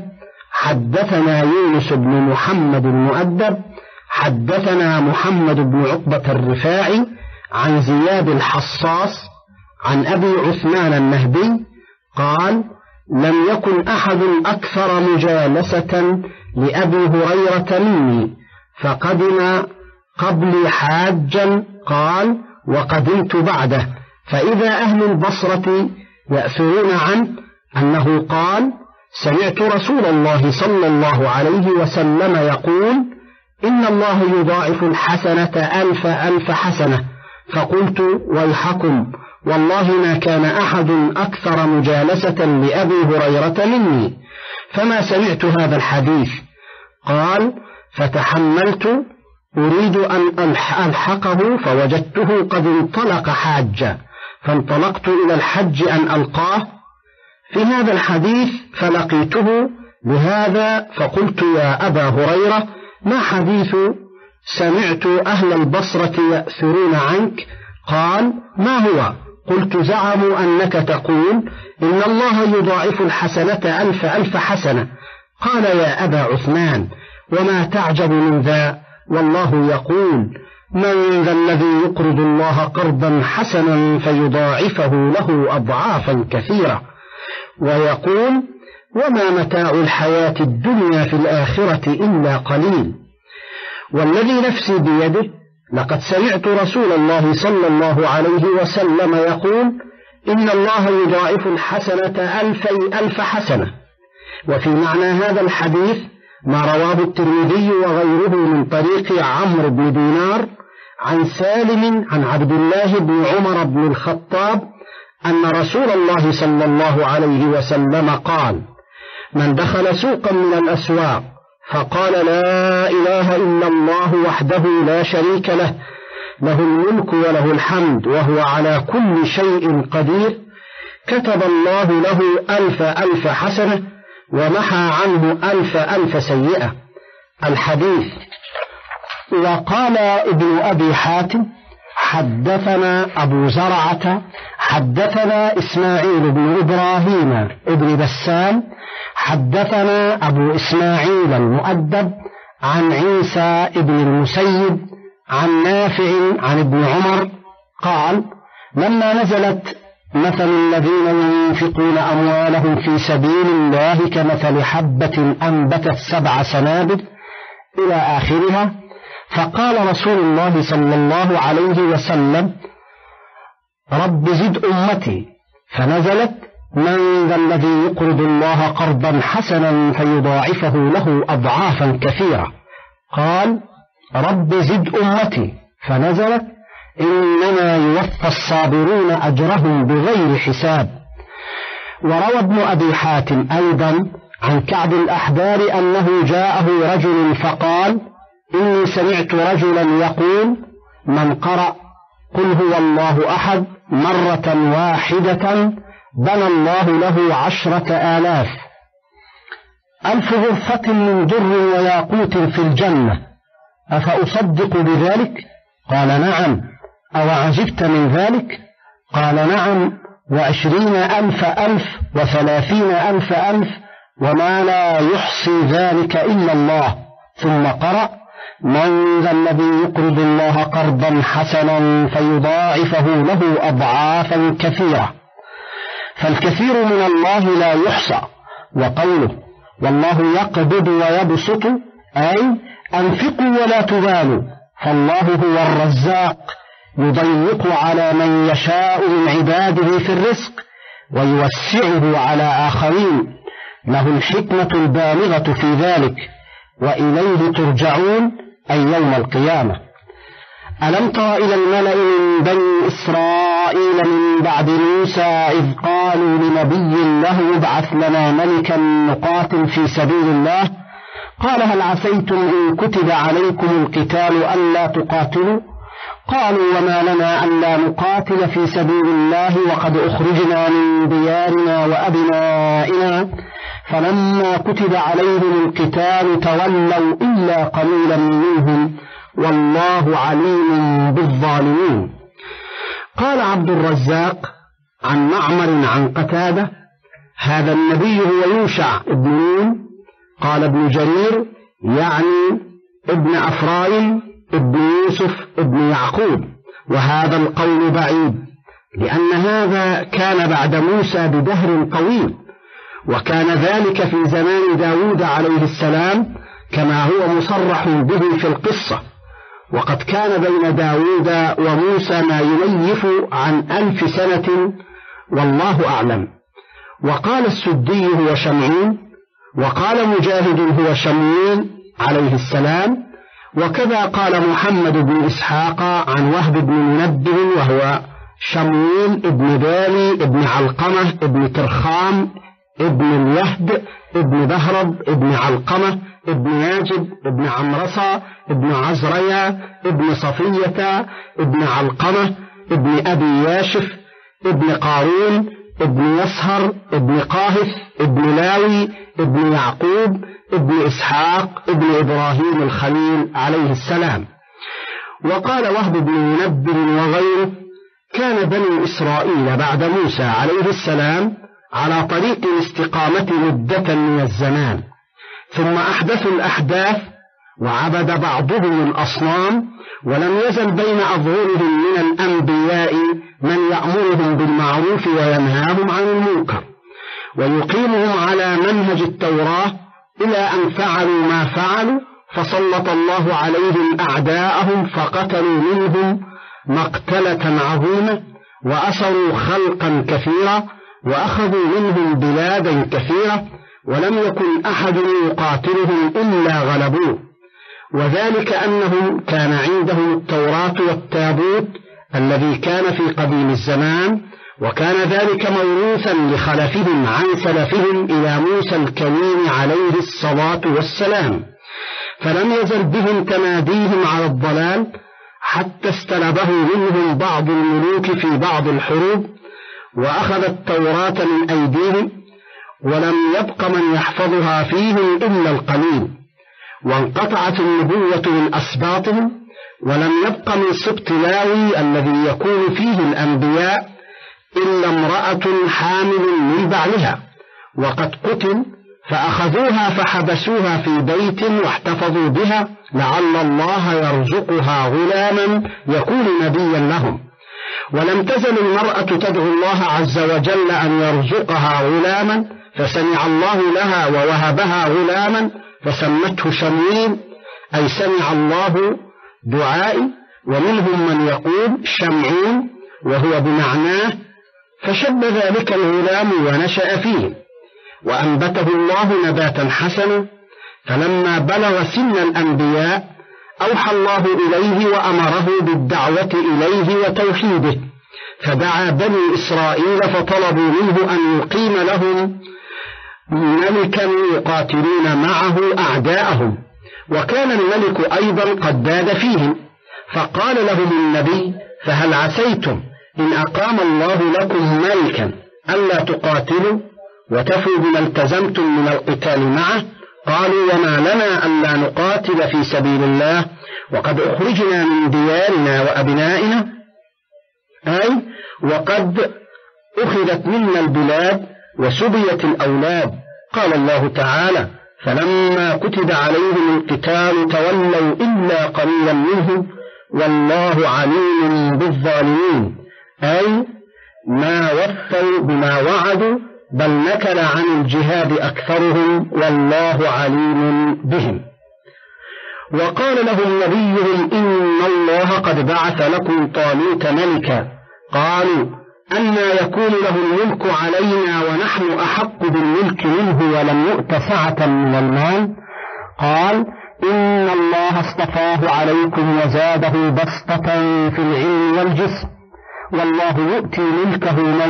حدثنا يونس بن محمد المؤدب، حدثنا محمد بن عقبة الرفاعي عن زياد الحصاص عن أبي عثمان النهدي قال: لم يكن أحد أكثر مجالسة لأبي هريرة مني، فقدم قبلي حاجا. قال: وقدمت بعده، فإذا أهل البصرة يأثرون عنه أنه قال: سمعت رسول الله صلى الله عليه وسلم يقول: إن الله يضاعف الحسنة ألف ألف حسنة. فقلت: ويحكم، والله ما كان أحد أكثر مجالسة لأبي هريرة مني، فما سمعت هذا الحديث. قال: فتحملت أريد أن ألحقه فوجدته قد انطلق حاجا، فانطلقت إلى الحج أن ألقاه في هذا الحديث فلقيته لهذا، فقلت: يا أبا هريرة، ما حديث سمعت أهل البصرة يأثرون عنك؟ قال: ما هو؟ قلت: زعموا أنك تقول إن الله يضاعف الحسنة ألف ألف حسنة. قال: يا أبا عثمان، وما تعجب من ذا؟ والله يقول: من ذا الذي يقرض الله قرضا حسنا فيضاعفه له أضعافا كثيرة؟ ويقول: وما متاع الحياة الدنيا في الآخرة إلا قليل. والذي نفسي بيده لقد سمعت رسول الله صلى الله عليه وسلم يقول: إن الله يضاعف الحسنة ألفي ألف حسنة. وفي معنى هذا الحديث ما رواه الترمذي وغيره من طريق عمرو بن دينار عن سالم عن عبد الله بن عمر بن الخطاب أن رسول الله صلى الله عليه وسلم قال: من دخل سوقا من الأسواق فقال: لا إله إلا الله وحده لا شريك له، له الملك وله الحمد وهو على كل شيء قدير، كتب الله له ألف ألف حسنة ومحى عنه ألف ألف سيئة. الحديث. وقال ابن أبي حاتم: حدثنا أبو زرعة حدثنا إسماعيل بن إبراهيم ابن بسام حدثنا أبو إسماعيل المؤدب عن عيسى ابن المسيب عن نافع عن ابن عمر قال: لما نزلت مثل الذين ينفقون أموالهم في سبيل الله كمثل حبة أنبتت سبع سنابل إلى آخرها. فقال رسول الله صلى الله عليه وسلم: رب زد أمتي، فنزلت: من ذا الذي يقرض الله قرضا حسنا فيضاعفه له أضعافا كثيرة؟ قال: رب زد أمتي، فنزلت: إنما يوفى الصابرون أجرهم بغير حساب. وروى ابن أبي حاتم أيضا عن كعب الأحبار أنه جاءه رجل فقال: إني سمعت رجلا يقول: من قرأ قل هو الله أحد مرة واحدة بنى الله له عشرة آلاف ألف غرفة من در وياقوت في الجنة، أفأصدق بذلك؟ قال: نعم. أو عجبت من ذلك؟ قال: نعم، وعشرين ألف ألف وثلاثين ألف ألف وما لا يحصي ذلك إلا الله. ثم قرأ: من ذا الذي يقرض الله قرضا حسنا فيضاعفه له أضعافا كثيرة. فالكثير من الله لا يحصى. وقوله: والله يقبض ويبسط، أي أنفقوا ولا تبالوا، فالله هو الرزاق يضيق على من يشاء من عباده في الرزق ويوسعه على آخرين، له الحكمة البالغة في ذلك، وإليه ترجعون، أي يوم القيامة. ألم تر إلى الملأ من بني إسرائيل من بعد موسى إذ قالوا لنبي له ابعث لنا ملكا نقاتل في سبيل الله؟ قال: هل عسيتم إن كتب عليكم القتال ألا تقاتلوا؟ قالوا: وما لنا ألا نقاتل في سبيل الله وقد أخرجنا من ديارنا وأبنائنا؟ فلما كتب عليهم القتال تولوا إلا قليلا منهم، والله عليم بالظالمين. قال عبد الرزاق عن معمر عن قتادة: هذا النبي هو يوشع ابن نون. قال ابن جرير: يعني ابن أفرايم ابن يوسف ابن يعقوب. وهذا القول بعيد، لأن هذا كان بعد موسى بدهر طويل، وكان ذلك في زمان داود عليه السلام كما هو مصرح به في القصة، وقد كان بين داود وموسى ما ينيف عن ألف سنة، والله أعلم. وقال السدي هو شمعون، وقال مجاهد هو شمويل عليه السلام، وكذا قال محمد بن إسحاق عن وهب بن منبه وهو شمويل ابن بالي ابن علقمة ابن ترخام ابن اليهد ابن بهرب ابن علقمة ابن ياجب ابن عمرصة ابن عزريا ابن صفية ابن علقمة ابن أبي ياشف ابن قارون ابن يسهر ابن قاهث ابن لاوي ابن يعقوب ابن إسحاق ابن إبراهيم الخليل عليه السلام. وقال وهب بن منبه وغيره: كان بني إسرائيل بعد موسى عليه السلام على طريق الاستقامة مدة من الزمان، ثم أحدثوا الأحداث وعبد بعضهم الأصنام، ولم يزل بين أظهرهم من الأنبياء من يأمرهم بالمعروف وينهاهم عن المنكر ويقيمهم على منهج التوراة، إلى أن فعلوا ما فعلوا، فسلط الله عليهم أعداءهم فقتلوا منهم مقتلة عظيمة، وأسروا خلقا كثيرا، وأخذوا منهم بلادا كثيرة، ولم يكن أحد يقاتلهم إلا غلبوه. وذلك أنهم كان عندهم التوراة والتابوت الذي كان في قديم الزمان، وكان ذلك موروثا لخلفهم عن سلفهم إلى موسى الكليم عليه الصلاة والسلام، فلم يزل بهم تماديهم على الضلال حتى استلبه منهم بعض الملوك في بعض الحروب، وأخذ التوراة من أيديهم، ولم يبق من يحفظها فيهم إلا القليل، وانقطعت النبوة من أسباطهم، ولم يبق من سبط لاوي الذي يكون فيه الأنبياء إلا امرأة حامل من بعلها، وقد قتل، فأخذوها فحبسوها في بيت واحتفظوا بها لعل الله يرزقها غلاما يكون نبيا لهم. ولم تزل المرأة تدعو الله عز وجل أن يرزقها غلاما، فسمع الله لها ووهبها غلاما فسمته شمويل، أي سمع الله دعائي، ومنهم من يقول شمعون وهو بمعناه، فشب ذلك الغلام ونشأ فيه، وأنبته الله نباتا حسنا، فلما بلغ سن الأنبياء أوحى الله إليه وأمره بالدعوة إليه وتوحيده، فدعا بني إسرائيل فطلبوا منه أن يقيم لهم ملكا يقاتلون معه أعداءهم، وكان الملك أيضا قد باد فيهم، فقال لهم النبي: فهل عسيتم إن أقام الله لكم ملكا ألا تقاتلوا وتفوا بما التزمتم من القتال معه؟ قالوا: وما لنا ألا نقاتل في سبيل الله وقد أخرجنا من ديارنا وأبنائنا، أي وقد أخذت منا البلاد وسبيت الأولاد. قال الله تعالى: فلما كتب عليهم القتال تولوا إلا قليلا منهم والله عليم بالظالمين، أي ما وفوا بما وعدوا، بل نكل عن الجهاد أكثرهم والله عليم بهم. وقال لهم نبيهم: إن الله قد بعث لكم طالوت ملكا. قالوا: أنى يكون له الملك علينا ونحن أحق بالملك منه ولم يؤت سعة من المال؟ قال: إن الله اصطفاه عليكم وزاده بسطة في العلم والجسم، والله يؤتي ملكه من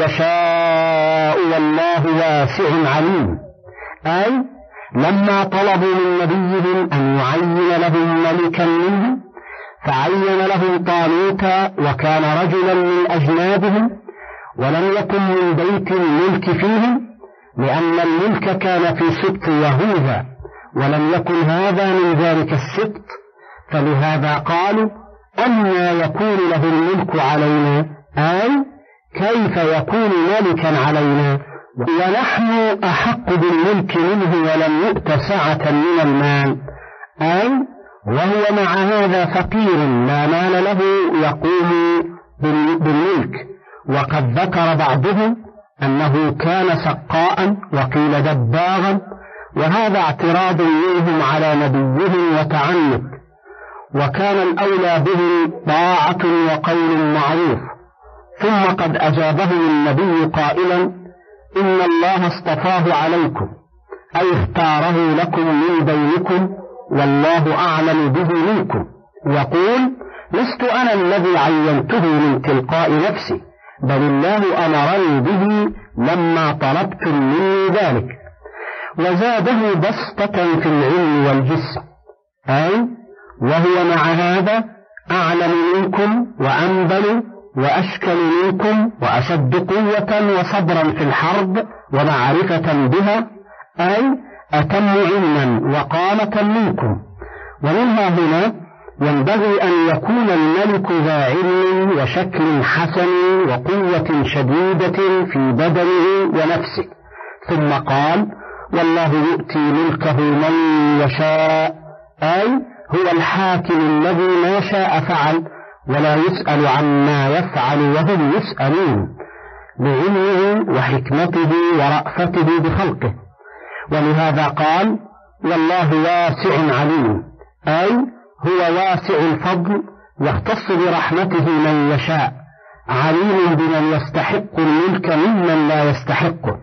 يشاء والله واسع عليم. أي لما طلبوا من نبيهم أن يعين لهم ملكا منهم فعين لهم طالوت، وكان رجلا من أجنادهم، ولم يكن من بيت الملك فيهم، لأن الملك كان في سبط يهوذا، ولم يكن هذا من ذلك السبط، فلهذا قالوا: أنى يكون له الملك علينا، أي كيف يكون ملكا علينا ونحن أحق بالملك منه ولم يؤت سعة من المال، أي وهو مع هذا فقير لا مال له يقوم بالملك. وقد ذكر بعضهم أنه كان سقاء وقيل دباغا، وهذا اعتراض منهم على نبيهم وتعنت، وكان الأولى به طاعة وقول معروف. ثم قد أجابهم النبي قائلا: إن الله اصطفاه عليكم، أي اختاره لكم من بينكم، والله أعلم به منكم. يقول: لست أنا الذي عينته من تلقاء نفسي، بل الله أمرني به لما طلبتم مني ذلك. وزاده بسطة في العلم والجسم، أي وهو مع هذا أعلم منكم وأنبل وأشكل منكم وأشد قوة وصبرا في الحرب ومعرفة بها، أي أتم علما وقامة منكم. ومنها هنا ينبغي أن يكون الملك ذا علم وشكل حسن وقوة شديدة في بدنه ونفسه. ثم قال: والله يؤتي ملكه من يشاء، أي هو الحاكم الذي ما شاء فعل ولا يسأل عما يفعل وهم يسألون، بعلمه وحكمته ورأفته بخلقه. ولهذا قال: والله واسع عليم، أي هو واسع الفضل يختص برحمته من يشاء، عليم بمن يستحق الملك ممن لا يستحقه.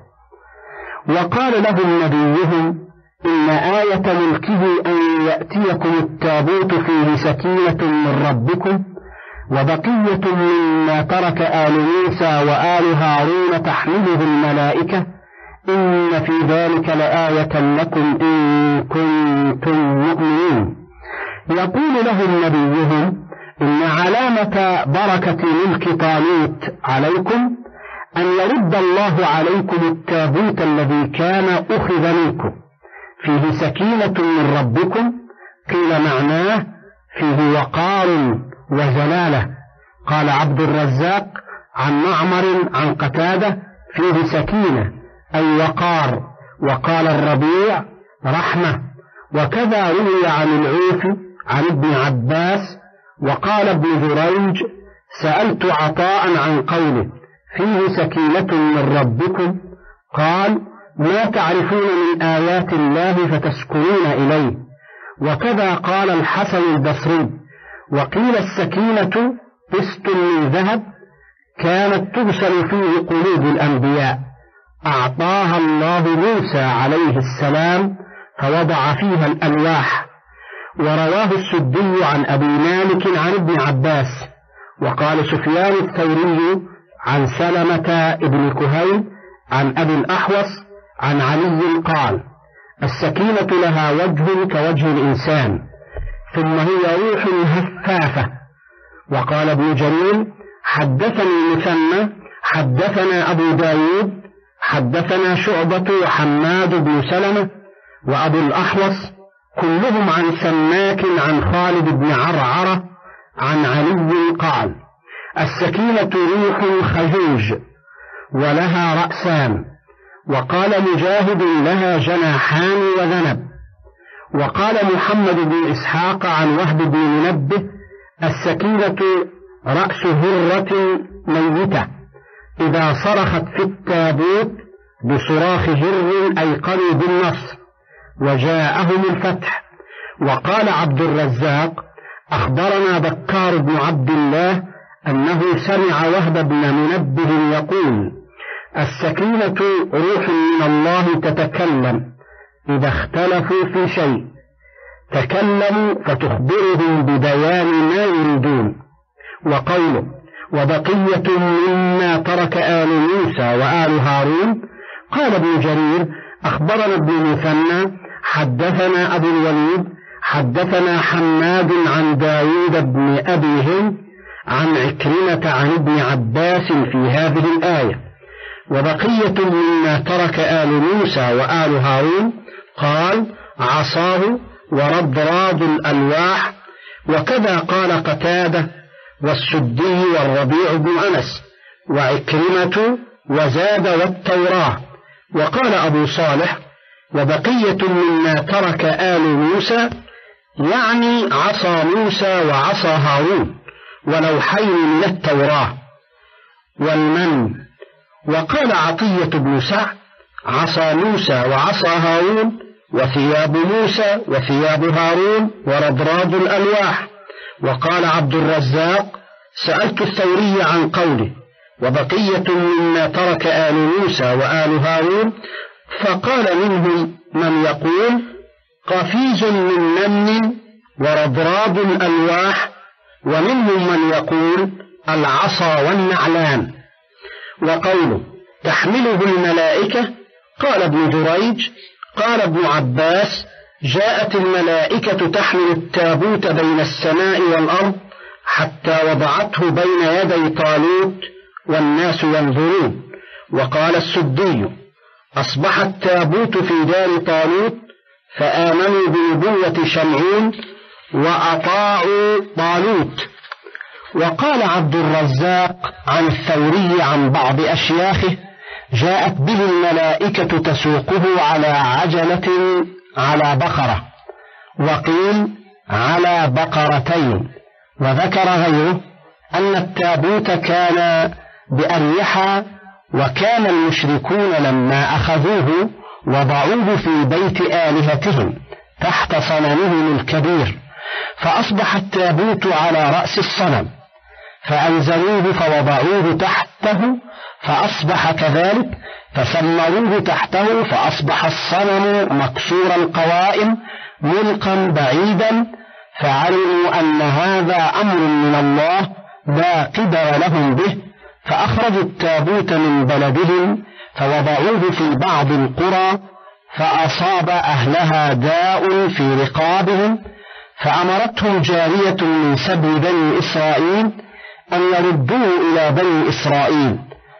وقال لهم نبيهم: إن آية ملكه أن يأتيكم التابوت فيه سكينة من ربكم وبقية مما ترك آل موسى وآل هارون تحمله الملائكة، إن في ذلك لآية لكم إن كنتم مؤمنين. يقول لهم نبيهم: إن علامة بركة ملك طالوت عليكم أن يرد الله عليكم التابوت الذي كان أخذ منكم فيه سكينة من ربكم. قيل معناه فيه وقار وجلالة. قال عبد الرزاق عن معمر عن قتادة: فيه سكينة أي وقار. وقال الربيع: رحمة. وكذا روي عن العوفي عن ابن عباس. وقال ابن جريج: سألت عطاء عن قوله فيه سكينة من ربكم، قال: ما تعرفون من آيات الله فتسكنون إليه. وكذا قال الحسن البصري. وقيل السكينة قسط من ذهب كانت تغسل فيه قلوب الأنبياء، أعطاها الله موسى عليه السلام فوضع فيها الألواح. ورواه السدي عن أبي مالك عن ابن عباس. وقال سفيان الثوري عن سلمة ابن كهيل عن أبي الأحوص عن علي قال: السكينة لها وجه كوجه الإنسان، ثم هي روح هفافة. وقال ابن جرير: حدثني مثنى حدثنا أبو داود حدثنا شعبة وحماد بن سلمة وأبو الأحوص كلهم عن سماك عن خالد بن عرعرة عن علي قال: السكينة روح خجوج ولها رأسان. وقال مجاهد: لها جناحان وذنب. وقال محمد بن إسحاق عن وهب بن منبه: السكينة رأس هرة ميتة إذا صرخت في التابوت بصراخ هر أي قريب النصر وجاءهم الفتح. وقال عبد الرزاق: أخبرنا بكار بن عبد الله أنه سمع وهب بن منبه يقول: السكينة روح من الله تتكلم إذا اختلفوا في شيء، تكلموا فتخبرهم ببيان ما يريدون. وقوله: وبقية مما ترك آل موسى وآل هارون. قال ابن جرير: أخبرنا ابن مثنى حدثنا أبو الوليد حدثنا حماد عن داود بن أبي هند عن عكرمة عن ابن عباس في هذه الآية: وبقية مما ترك آل موسى وآل هارون. قال: عصاه ورضراد الألواح. وكذا قال قتادة والسدي والربيع بن أنس وعكرمة وزاد والتوراة. وقال أبو صالح: وبقية مما ترك آل موسى يعني عصا موسى وعصا هارون ولوحين من التوراة والمن. وقال عطية بن سعد: عصا موسى وعصا هارون وثياب موسى وثياب هارون ورضراد الألواح. وقال عبد الرزاق: سألت الثوري عن قوله: وبقية مما ترك آل موسى وآل هارون، فقال: منهم من يقول قفيز من نمل ورضراد الألواح، ومنهم من يقول العصا والنعلان. وقوله: تحمله الملائكة. قال ابن جريج: قال ابن عباس: جاءت الملائكة تحمل التابوت بين السماء والأرض حتى وضعته بين يدي طالوت والناس ينظرون. وقال السدي: أصبح التابوت في دار طالوت فآمنوا بنبوة شمعون وأطاعوا طالوت. وقال عبد الرزاق عن الثوري عن بعض أشياخه: جاءت به الملائكة تسوقه على عجلة على بقرة، وقيل على بقرتين. وذكر غيره أن التابوت كان بأريحة، وكان المشركون لما أخذوه وضعوه في بيت آلهتهم تحت صنمهم الكبير، فأصبح التابوت على رأس الصنم، فأنزلوه فوضعوه تحته فأصبح كذلك، فسمروه تحته فأصبح الصنم مكسور القوائم ملقا بعيدا، فعلموا أن هذا أمر من الله لا قدر لهم به، فأخرجوا التابوت من بلدهم فوضعوه في بعض القرى، فأصاب أهلها داء في رقابهم، فأمرتهم جارية من سبي بني إسرائيل أن يردوه إلى بني إسرائيل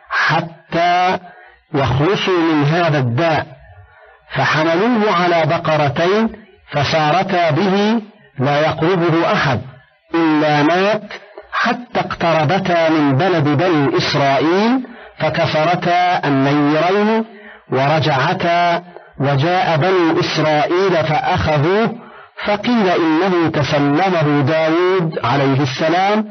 حتى يخلصوا من هذا الداء، فحملوه على بقرتين فسارتا به لا يقربه أحد إلا مات، حتى اقتربتا من بلد بني إسرائيل فكسرتا النيرين ورجعتا، وجاء بني إسرائيل فأخذوه، فقيل إنه تسلمه داود عليه السلام،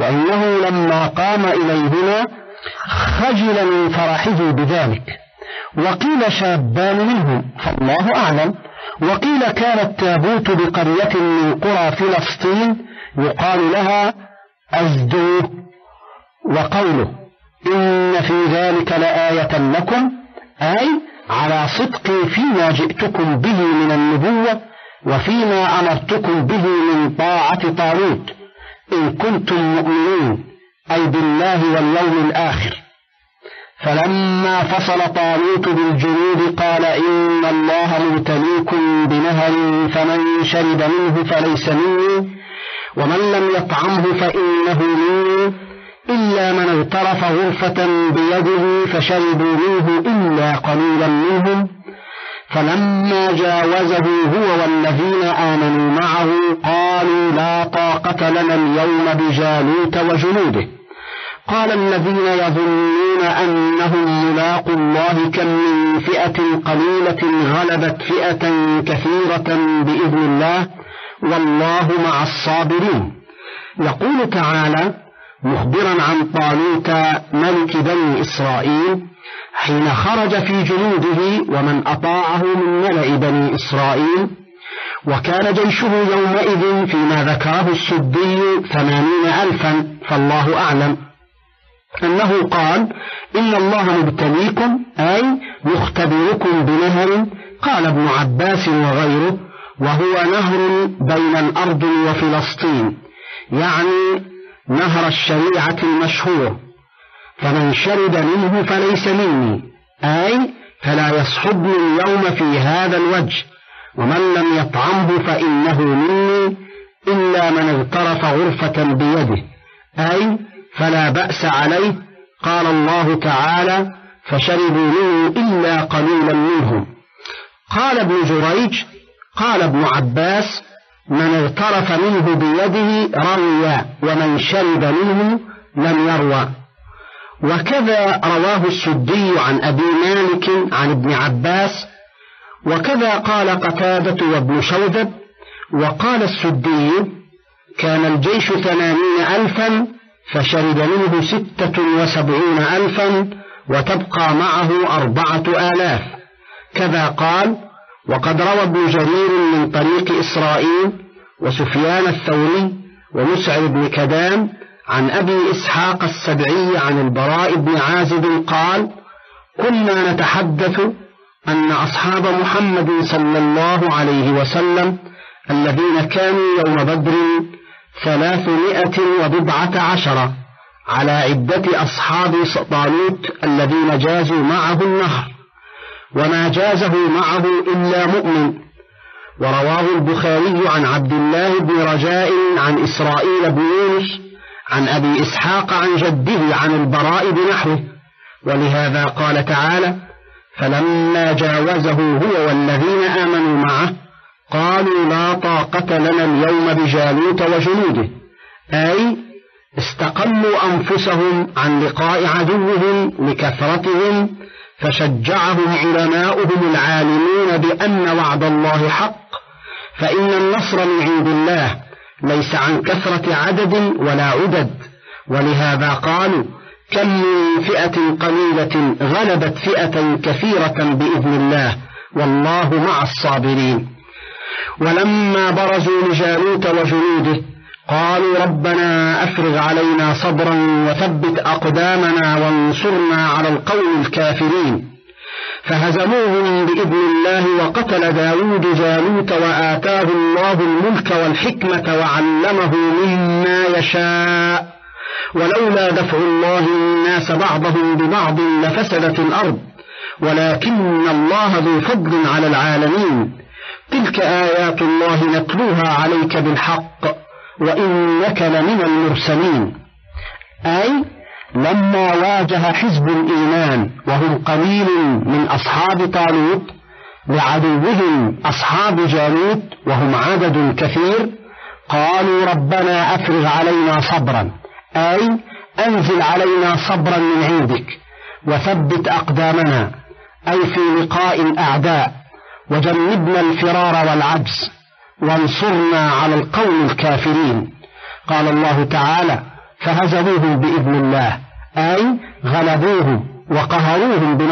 وإنه لما قام إليهما خجل من فرحه بذلك. وقيل شابان منهم فالله أعلم. وقيل كان التابوت بقرية من قرى فلسطين يقال لها أزدو. وقوله إن في ذلك لآية لكم أي على صدقي فيما جئتكم به من النبوة وفيما أمرتكم به من طاعة طالوت إن كنتم مؤمنين أي بالله واليوم الآخر. فلما فصل طالوت بالجنود قال إن الله مبتليكم بنهر فمن شرب منه فليس مني ومن لم يطعمه فإنه مني إلا من اغترف غرفة بيده فشربوا منه إلا قليلا منهم. فلما جاوزه هو والذين آمنوا معه قالوا لا طاقة لنا اليوم بجالوت وجنوده. قال الذين يظنون أنهم ملاقوا الله كم من فئة قليلة غلبت فئة كثيرة بإذن الله والله مع الصابرين. يقول تعالى مخبرا عن طالوت ملك بني إسرائيل حين خرج في جنوده ومن أطاعه من ملأ بني إسرائيل، وكان جيشه يومئذ فيما ذكره السدي ثمانين ألفا فالله أعلم، أنه قال إن الله مبتليكم أي مختبركم بنهر. قال ابن عباس وغيره وهو نهر بين الأرض وفلسطين يعني نهر الشريعة المشهور، فمن شرب منه فليس مني أي فلا يصحبني اليوم في هذا الوجه، ومن لم يطعمه فإنه مني إلا من اغترف غرفة بيده أي فلا بأس عليه. قال الله تعالى فشربوا منه إلا قليلا منهم. قال ابن جريج قال ابن عباس من اغترف منه بيده روي ومن شرب منه لم يروى. وكذا رواه السدي عن أبي مالك عن ابن عباس، وكذا قال قتادة وابن شوذب. وقال السدي كان الجيش ثمانين ألفا فشرب منه ستة وسبعون ألفا وتبقى معه أربعة آلاف. كذا قال. وقد روى ابن جرير من طريق إسرائيل وسفيان الثوري ومسعر بن كدام عن أبي إسحاق السبعي عن البراء بن عازب قال كنا نتحدث أن أصحاب محمد صلى الله عليه وسلم الذين كانوا يوم بدر ثلاثمائة وبضعة عشر على عدة أصحاب طالوت الذين جازوا معه النهر، وما جازه معه إلا مؤمن. ورواه البخاري عن عبد الله بن رجاء عن إسرائيل بن يونس عن أبي إسحاق عن جده عن البراء بنحوه. ولهذا قال تعالى فلما جاوزه هو والذين آمنوا معه قالوا لا طاقة لنا اليوم بجالوت وجنوده، أي استقلوا أنفسهم عن لقاء عدوهم لكثرتهم، فشجعهم علماؤهم العالمون بأن وعد الله حق، فإن النصر من عند الله ليس عن كثرة عدد ولا عدد. ولهذا قالوا كم من فئة قليلة غلبت فئة كثيرة بإذن الله والله مع الصابرين. ولما برزوا لجالوت وجنوده قالوا ربنا أفرغ علينا صبرا وثبت أقدامنا وانصرنا على القوم الكافرين، فهزموهم بإذن الله. وقتل داود جالوت وآتاه الله الملك والحكمة وعلمه مما يشاء، ولولا دفع الله الناس بعضهم ببعض لفسدت الأرض ولكن الله ذو فضل على العالمين. تلك آيات الله نتلوها عليك بالحق وإنك لمن المرسلين. أي لما واجه حزب الإيمان وهم قليل من أصحاب طالوت لعدوهم أصحاب جالوت وهم عدد كثير قالوا ربنا أفرغ علينا صبرا، أي أنزل علينا صبرا من عندك وثبت أقدامنا، أي في لقاء الأعداء، وجنبنا الفرار والعجز وانصرنا على القوم الكافرين. قال الله تعالى فهزموهم بإذن الله، أي غلبوهم وقهروهم بنصر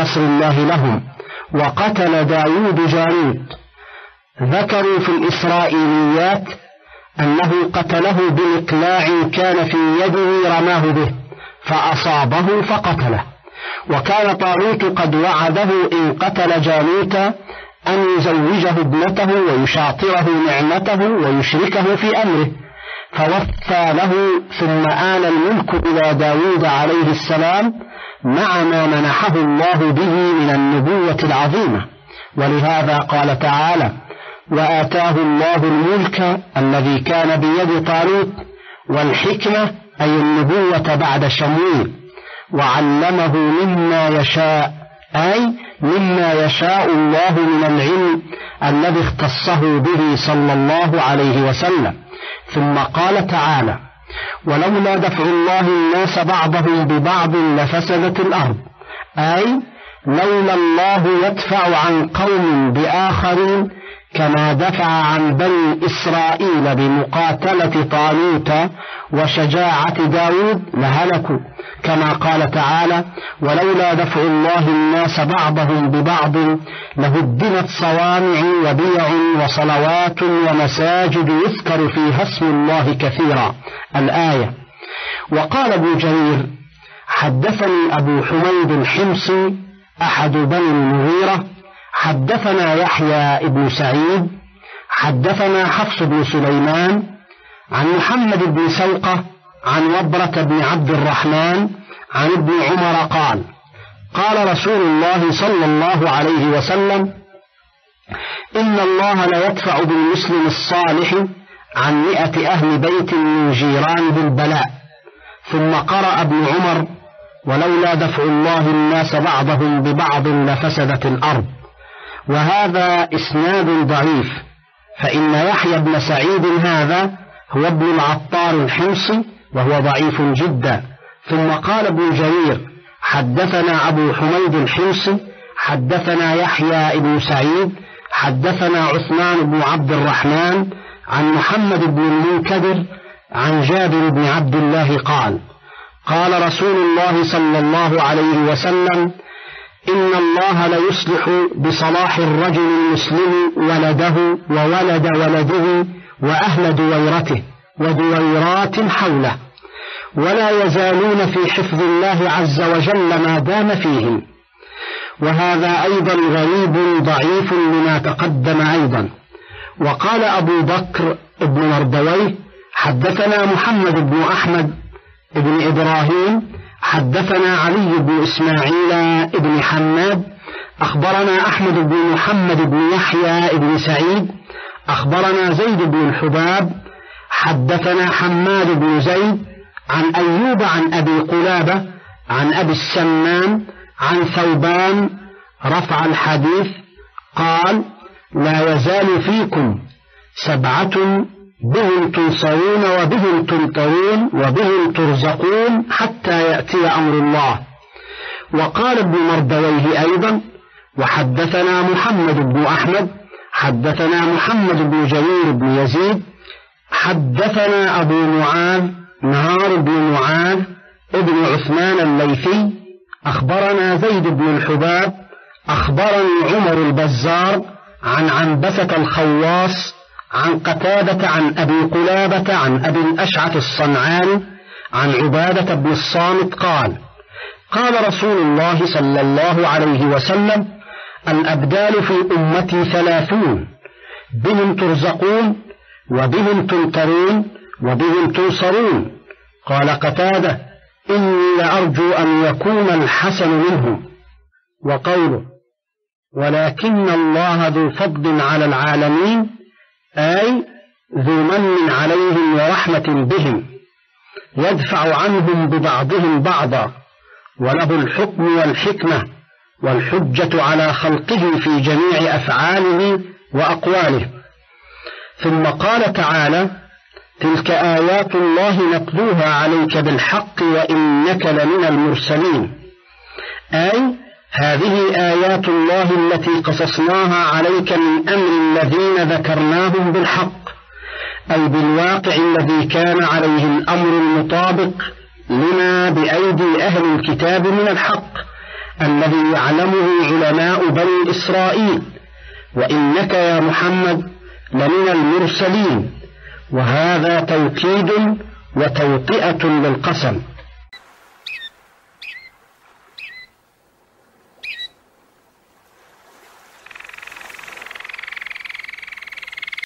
نصر الله لهم. وقتل داود جالوت. ذكروا في الإسرائيليات أنه قتله بمقلاع كان في يده رماه به فأصابه فقتله. وكان طالوت قد وعده إن قتل جالوت أن يزوجه ابنته ويشاطره نعمته ويشركه في أمره، فوفى له. ثم آل الملك إلى داود عليه السلام مع ما منحه الله به من النبوة العظيمة. ولهذا قال تعالى: وآتاه الله الملك الذي كان بيد طالوت والحكمة أي النبوة بعد شمويل، وعلمه مما يشاء أي مما يشاء الله من العلم الذي اختصه به صلى الله عليه وسلم. ثم قال تعالى: ولولا دفع الله الناس بعضهم ببعض لفسدت الأرض، أي لولا الله يدفع عن قوم بآخرين كما دفع عن بني إسرائيل بمقاتلة طالوت وشجاعة داود لهلكوا، كما قال تعالى: ولولا دفع الله الناس بعضهم ببعض لهدمت صوامع وبيع وصلوات ومساجد يذكر فيها اسم الله كثيرا. الآية. وقال ابن جرير: حدثني أبو حميد الحمصي أحد بني المغيرة حدثنا يحيى بن سعيد حدثنا حفص بن سليمان عن محمد بن سوقة عن وبرة بن عبد الرحمن عن ابن عمر قال: قال رسول الله صلى الله عليه وسلم: إن الله ليدفع بالمسلم الصالح عن مئة أهل بيت من جيران بالبلاء. ثم قرأ ابن عمر: ولولا دفع الله الناس بعضهم ببعض لفسدت الأرض. وهذا إسناد ضعيف، فإن يحيى بن سعيد هذا هو ابن العطار الحمصي وهو ضعيف جدا. ثم قال ابن جرير: حدثنا أبو حميد الحمصي حدثنا يحيى بن سعيد حدثنا عثمان بن عبد الرحمن عن محمد بن المنكدر عن جابر بن عبد الله قال: قال رسول الله صلى الله عليه وسلم: إن الله ليصلح بصلاح الرجل المسلم ولده وولد ولده وأهل دويرته ودويرات حوله، ولا يزالون في حفظ الله عز وجل ما دام فيهم. وهذا أيضا غريب ضعيف لما تقدم أيضا. وقال أبو بكر بن مردويه: حدثنا محمد بن أحمد بن إبراهيم حدثنا علي بن إسماعيل بن حماد أخبرنا أحمد بن محمد بن يحيى بن سعيد أخبرنا زيد بن الحباب حدثنا حماد بن زيد عن أيوب عن أبي قلابة عن أبي السمان عن ثوبان رفع الحديث قال: لا يزال فيكم سبعة بهم تنصرون وبهم تمطرون وبهم ترزقون حتى يأتي أمر الله. وقال ابن مردويه أيضا: وحدثنا محمد بن أحمد حدثنا محمد بن جرير بن يزيد حدثنا أبو معاذ نهار بن معاذ ابن عثمان الليثي أخبرنا زيد بن الحباب أخبرني عمر البزار عن عنبسة الخواص عن قتادة عن أبي قلابة عن أبي الأشعث الصنعاني عن عبادة بن الصامت قال: قال رسول الله صلى الله عليه وسلم: الأبدال في أمتي ثلاثون، بهم ترزقون وبهم تمطرون وبهم تنصرون. قال قتادة: إني لأرجو أن يكون الحسن منهم. وقوله: ولكن الله ذو فضل على العالمين، أي ذو من عليهم ورحمة بهم، يدفع عنهم ببعضهم بعضا، وله الحكم والحكمة والحجة على خلقه في جميع أفعاله وأقواله. ثم قال تعالى: تلك آيات الله نتلوها عليك بالحق وإنك لمن المرسلين، أي هذه آيات الله التي قصصناها عليك من أمر الذين ذكرناهم بالحق، أي بالواقع الذي كان عليه الأمر المطابق لما بأيدي أهل الكتاب من الحق، الذي يعلمه علماء بني إسرائيل، وإنك يا محمد لمن المرسلين. وهذا توكيد وتوطئة للقسم.